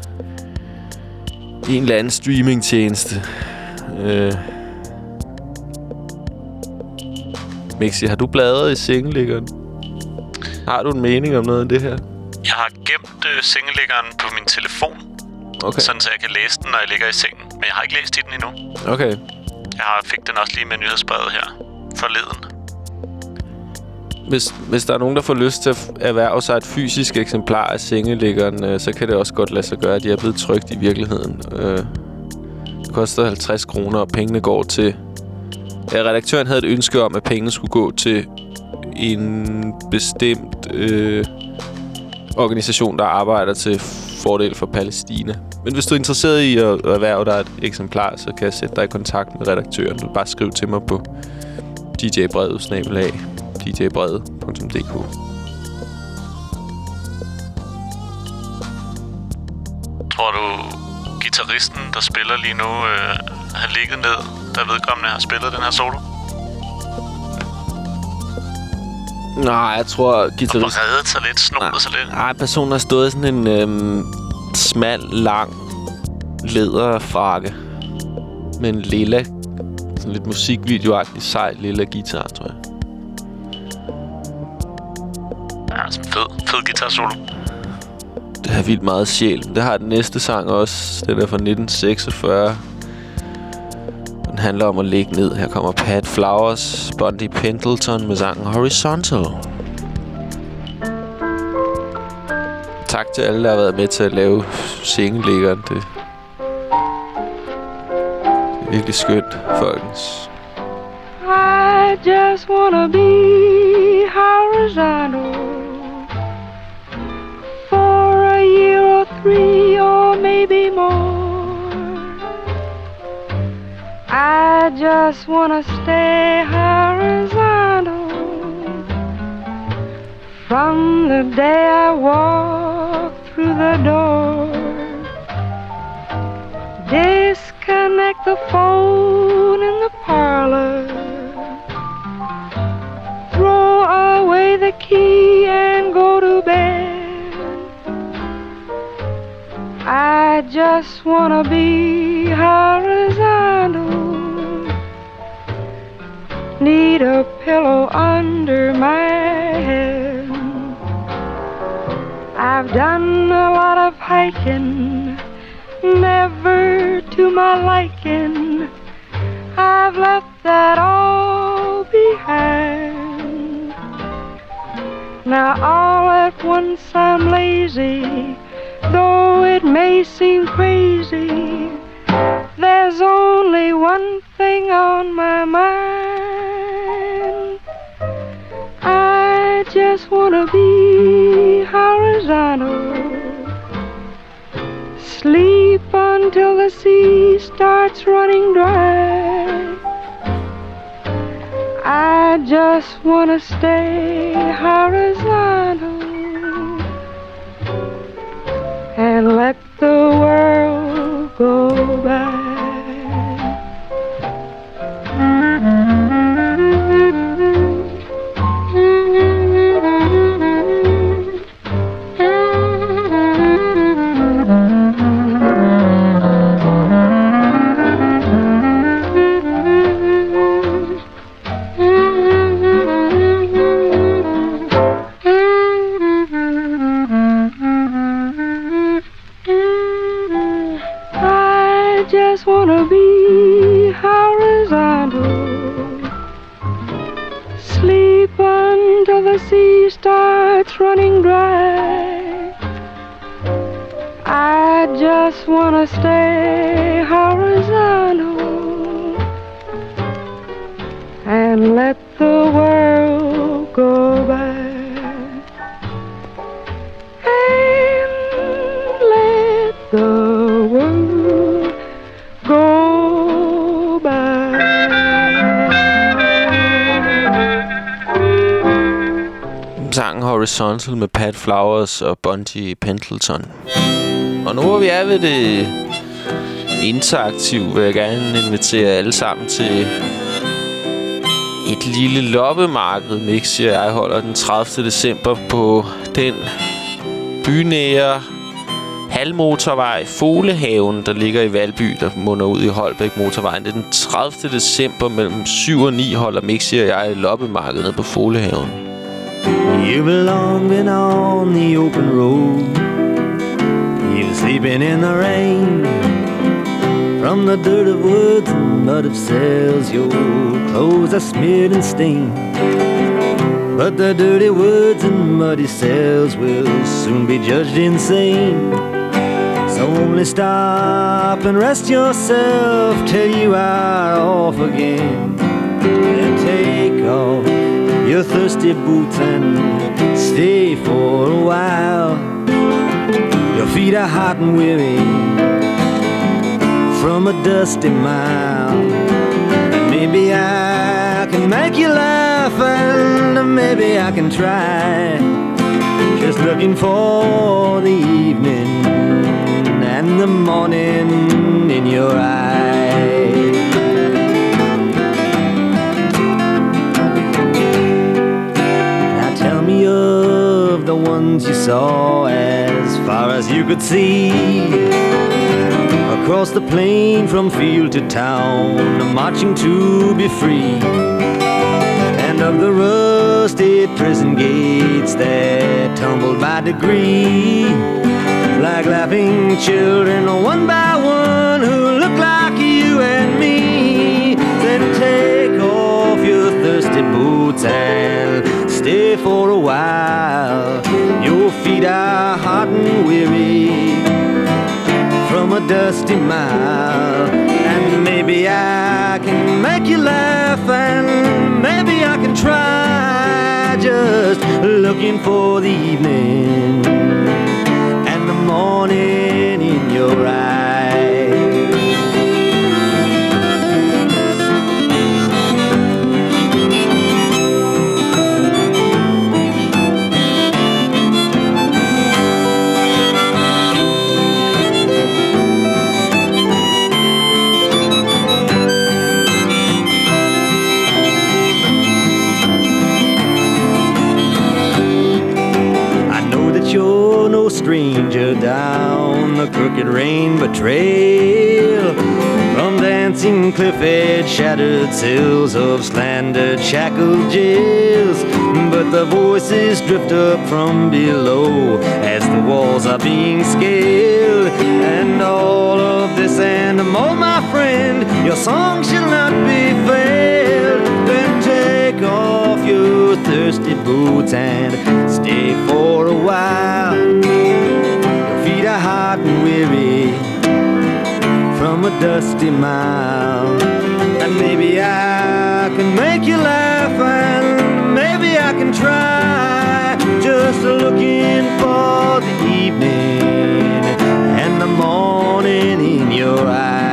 en eller anden streamingtjeneste. Mixi, har du bladret i Sengeliggeren? Har du en mening om noget af det her? Jeg har gemt Sengeliggeren på min telefon. Okay. Sådan, så jeg kan læse den, når jeg ligger i sengen. Men jeg har ikke læst i den endnu. Okay. Jeg fik den også lige med nyhedsbrevet her forleden. Hvis der er nogen, der får lyst til at erhverve sig et fysisk eksemplar af Sengeliggeren, så kan det også godt lade sig gøre, at de er blevet trykt i virkeligheden. Det koster 50 kroner, og pengene går til... redaktøren havde et ønske om, at pengene skulle gå til en bestemt organisation, der arbejder til fordel for Palæstina. Men hvis du er interesseret i at erhverve dig et eksemplar, så kan jeg sætte dig i kontakt med redaktøren. Du bare skriv til mig på djbred@djbred.dk. Tror du, guitaristen, der spiller lige nu, har ligget ned, da vedkommende har spillet den her solo? Nej, jeg tror guitaristen... har reddet sig lidt, snodet sig lidt. Nej, personen har stået i sådan en smal, lang læderfrakke med en lilla, sådan lidt musikvideoagtig sej lilla guitar, tror jeg. Ja, sådan en fed guitar-solo. Det har vildt meget sjæl. Det har den næste sang også. Den er fra 1946. Den handler om at ligge ned. Her kommer Pat Flowers, Bundy Pendleton med sangen Horizontal. Tak til alle, der har været med til at lave Sengeliggeren. Det er virkelig skønt, folkens. I just wanna be horizontal for a year or 3 or maybe more. I just wanna stay horizontal from the day I walk through the door. Disconnect the phone in the parlor, throw away the key and go to bed. I just wanna be horizontal, need a pillow under my head. I've done a lot of hiking, never to my liking. I've left that all behind. Now all at once I'm lazy, though it may seem crazy. There's only one thing on my mind. I just wanna be horizontal, sleep until the sea starts running dry. I just wanna stay horizontal and let the world go by. Just wanna be horizontal, sleep until the sea starts running dry. I just wanna stay horizontal and let the world go by. And let the world go by. Sangen Horizontal med Pat Flowers og Bunty Pendleton. Og nu hvor vi er ved det interaktive, vil jeg gerne invitere alle sammen til et lille loppemarked, Mixi og jeg holder den 30. december på den bynære halvmotorvej Folehaven, der ligger i Valby, der munder ud i Holbæk Motorvejen. Det er den 30. december mellem 7 og 9 holder Mixi og jeg loppemarkedet nede på Folehaven. You've long been on the open road, you've sleeping in the rain. From the dirt of woods and mud of cells, your clothes are smeared and stained. But the dirty woods and muddy cells will soon be judged insane. So only stop and rest yourself till you are off again. And take off your thirsty boots and stay for a while. Your feet are hot and weary from a dusty mile. And maybe I can make you laugh, and maybe I can try. Just looking for the evening and the morning in your eyes. Now tell me of the ones you saw as far as you could see, across the plain from field to town, marching to be free. And of the rusted prison gates that tumbled by degree, like laughing children, one by one, who look like you and me. Then take off your thirsty boots and stay for a while. Your feet are hot and weary from a dusty mile. And maybe I can make you laugh, and maybe I can try. Just looking for the evening and the morning in your eyes. crooked rainbow trail. From dancing cliff edge, shattered cells of slandered shackled jails. But the voices drift up from below as the walls are being scaled. And all of this and more, my friend, your song shall not be failed. Then take off your thirsty boots and stay for a while. Your feet are hot and weary from a dusty mile. And maybe I can make you laugh, and maybe I can try. Just looking for the evening and the morning in your eyes.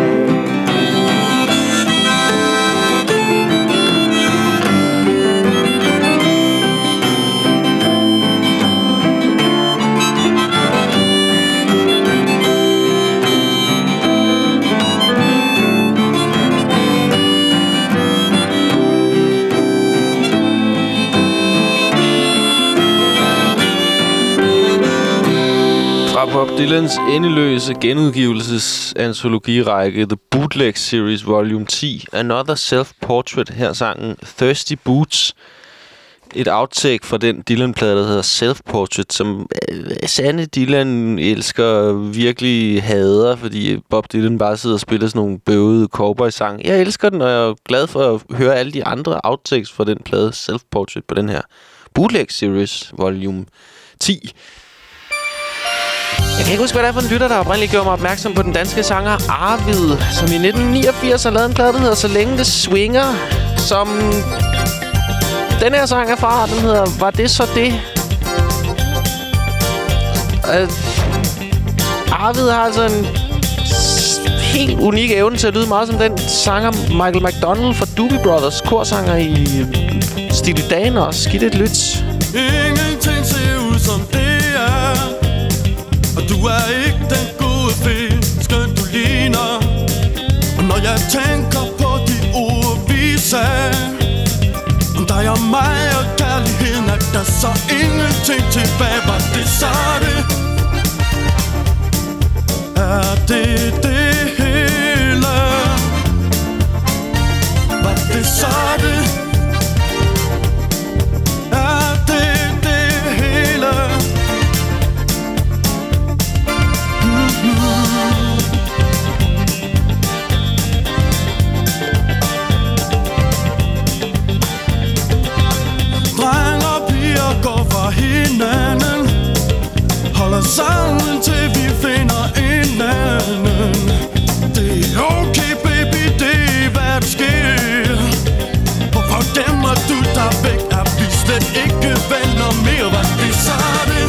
Bob Dylans endeløse genudgivelsesantologirække The Bootleg Series Volume 10. Another Self-Portrait, her sangen Thirsty Boots. Et outtake fra den Dylan-plade, der hedder Self-Portrait, som sande Dylan elsker virkelig hader, fordi Bob Dylan bare sidder og spiller sådan nogle bøvede cowboy-sang. Jeg elsker den, og jeg er glad for at høre alle de andre outtakes fra den plade Self-Portrait på den her Bootleg Series Volume 10. Jeg kan ikke huske, hvad det er for en lytter, der oprindeligt gjorde mig opmærksom på den danske sanger Arvid, som i 1989 har lavet en plade, der hedder Så længe det swinger, som den her sang er fra. Den hedder Var det så det? Arvid har altså en helt unik evne til at lyde meget som den sanger Michael McDonald fra Doobie Brothers, korsanger i Steely Dan og Skidt et lyt. Ingenting ser ud som det er, og du er ikke den gode fe, skønt du ligner. Og når jeg tænker på de ord vi sagde om dig og mig og kærligheden, at der så ingenting tilbage. Var det så det? Er det det hele? Var det så det? Er det det hele? Dreng og piger går fra hinanden, holder sammen til vi finder hinanden. Det er okay baby, det er hvad der sker. Hvorfor gemmer du dig væk? Er vi slet ikke venner mere? Var det så det?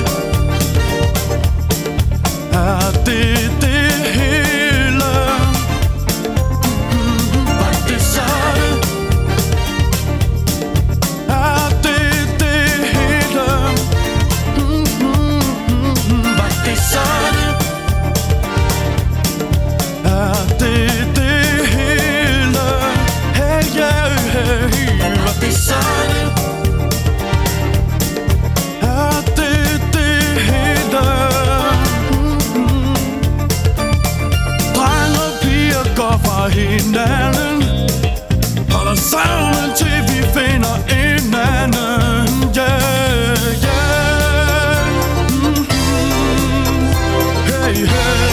Er det det hele? Var det så det? Er det det hele? Var det så det? Er det det hele? Hey yeah, hey, var det så det? Er det det hele? Dreng og piger går fra hinanden, holder sammen til vi finder hinanden. Yeah, yeah. Hey, hey.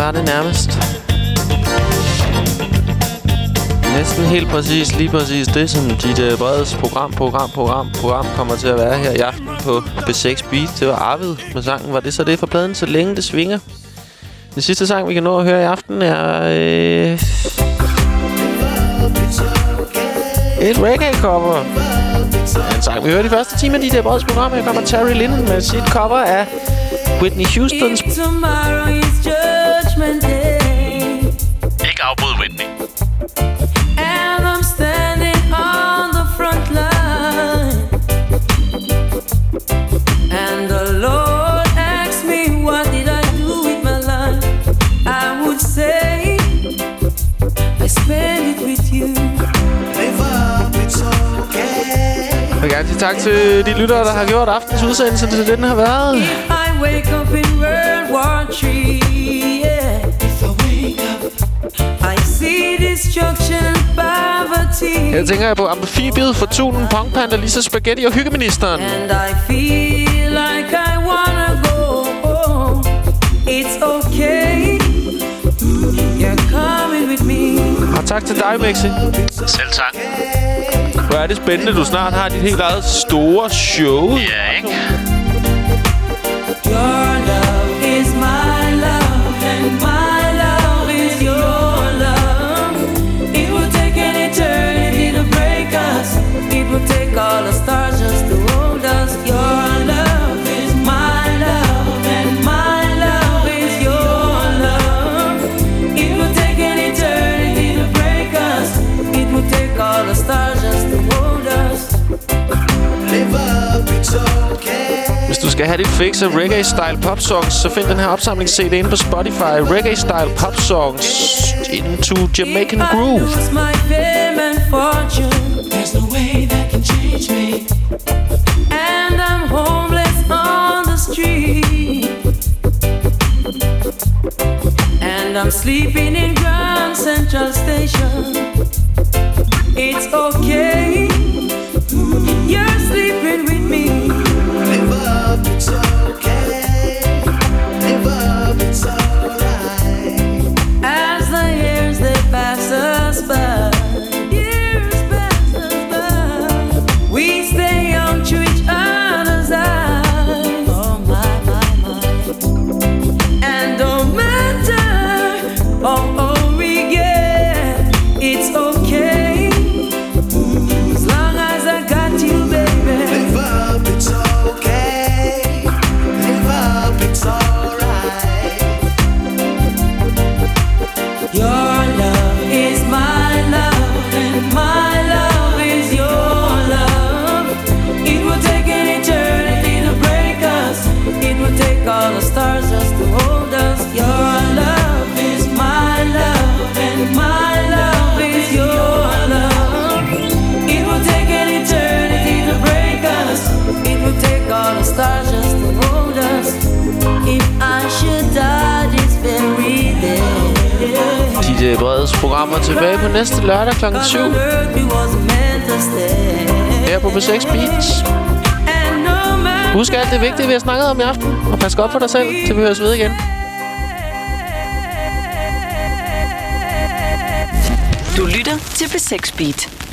var det nærmest. Næsten helt præcis, lige præcis det, som dit Breds program kommer til at være her i aften på B6 Beat. Det var Arvid med sangen. Var det så det for pladen? Så længe det svinger. Den sidste sang, vi kan nå at høre i aften, er et reggae-cover. En sang, vi hørte i første time af dit Breds program. Her kommer Terry Lynn med sit cover af Whitney Houstons. Ikke afbryd Whitney. And I'm standing on the front line, and the Lord asked me what did I do with my life. I would say I spent it with you. Live up, it's okay. Jeg vil gerne sige tak til de lyttere, der har gjort aftens udsendelse til den har været. I wake up in World War III, yeah. If I wake up, I see destruction and poverty. Jeg tænker på Amfibiet, Fortunen, Punk Panda, Lisa Spaghetti og Hyggeministeren. And I feel like I wanna go home. It's okay. You're coming with me. Og tak til dig, Mexi. Selv tak. Hvor er det spændende, du snart har dit helt eget store show. Ja, ikke? Your love is my love, and my love is your love. It will take an eternity to break us. It will take all the stars just to hold us. Your love is my love, and my love is your love. It will take an eternity to break us. It will take all the stars just to hold us. Live up, it's okay. Hvis du skal have dit fix af reggae-style pop-songs, så find den her opsamlings-CD inde på Spotify. Reggae-style pop-songs into Jamaican Groove. There's no way that can change me. And I'm homeless on the street. And I'm sleeping in Grand Central Station. It's okay. You're sleeping with me. Live up, it's okay. Live up, it's alright. As the years they pass us by, we stay young to each other's eyes. Oh my, my, my. And no matter all we get, it's okay. As long as I got you, baby. Live up, it's okay. Live up, it's alright. Your love is my love, and my love is your love. It will take an eternity to break us. It will take all the stars just to hold us. Your love is my love, and my love is your love. It will take an eternity to break us. It will take all the stars just to hold us. If I should die this very day. DJ Breds programmer tilbage på næste lørdag kl. 7. Her på B6 Beats. Husk alt det vigtige, vi har snakket om i aften. Og pas godt for dig selv, til vi høres ved igen. Du lytter til B6 Beat.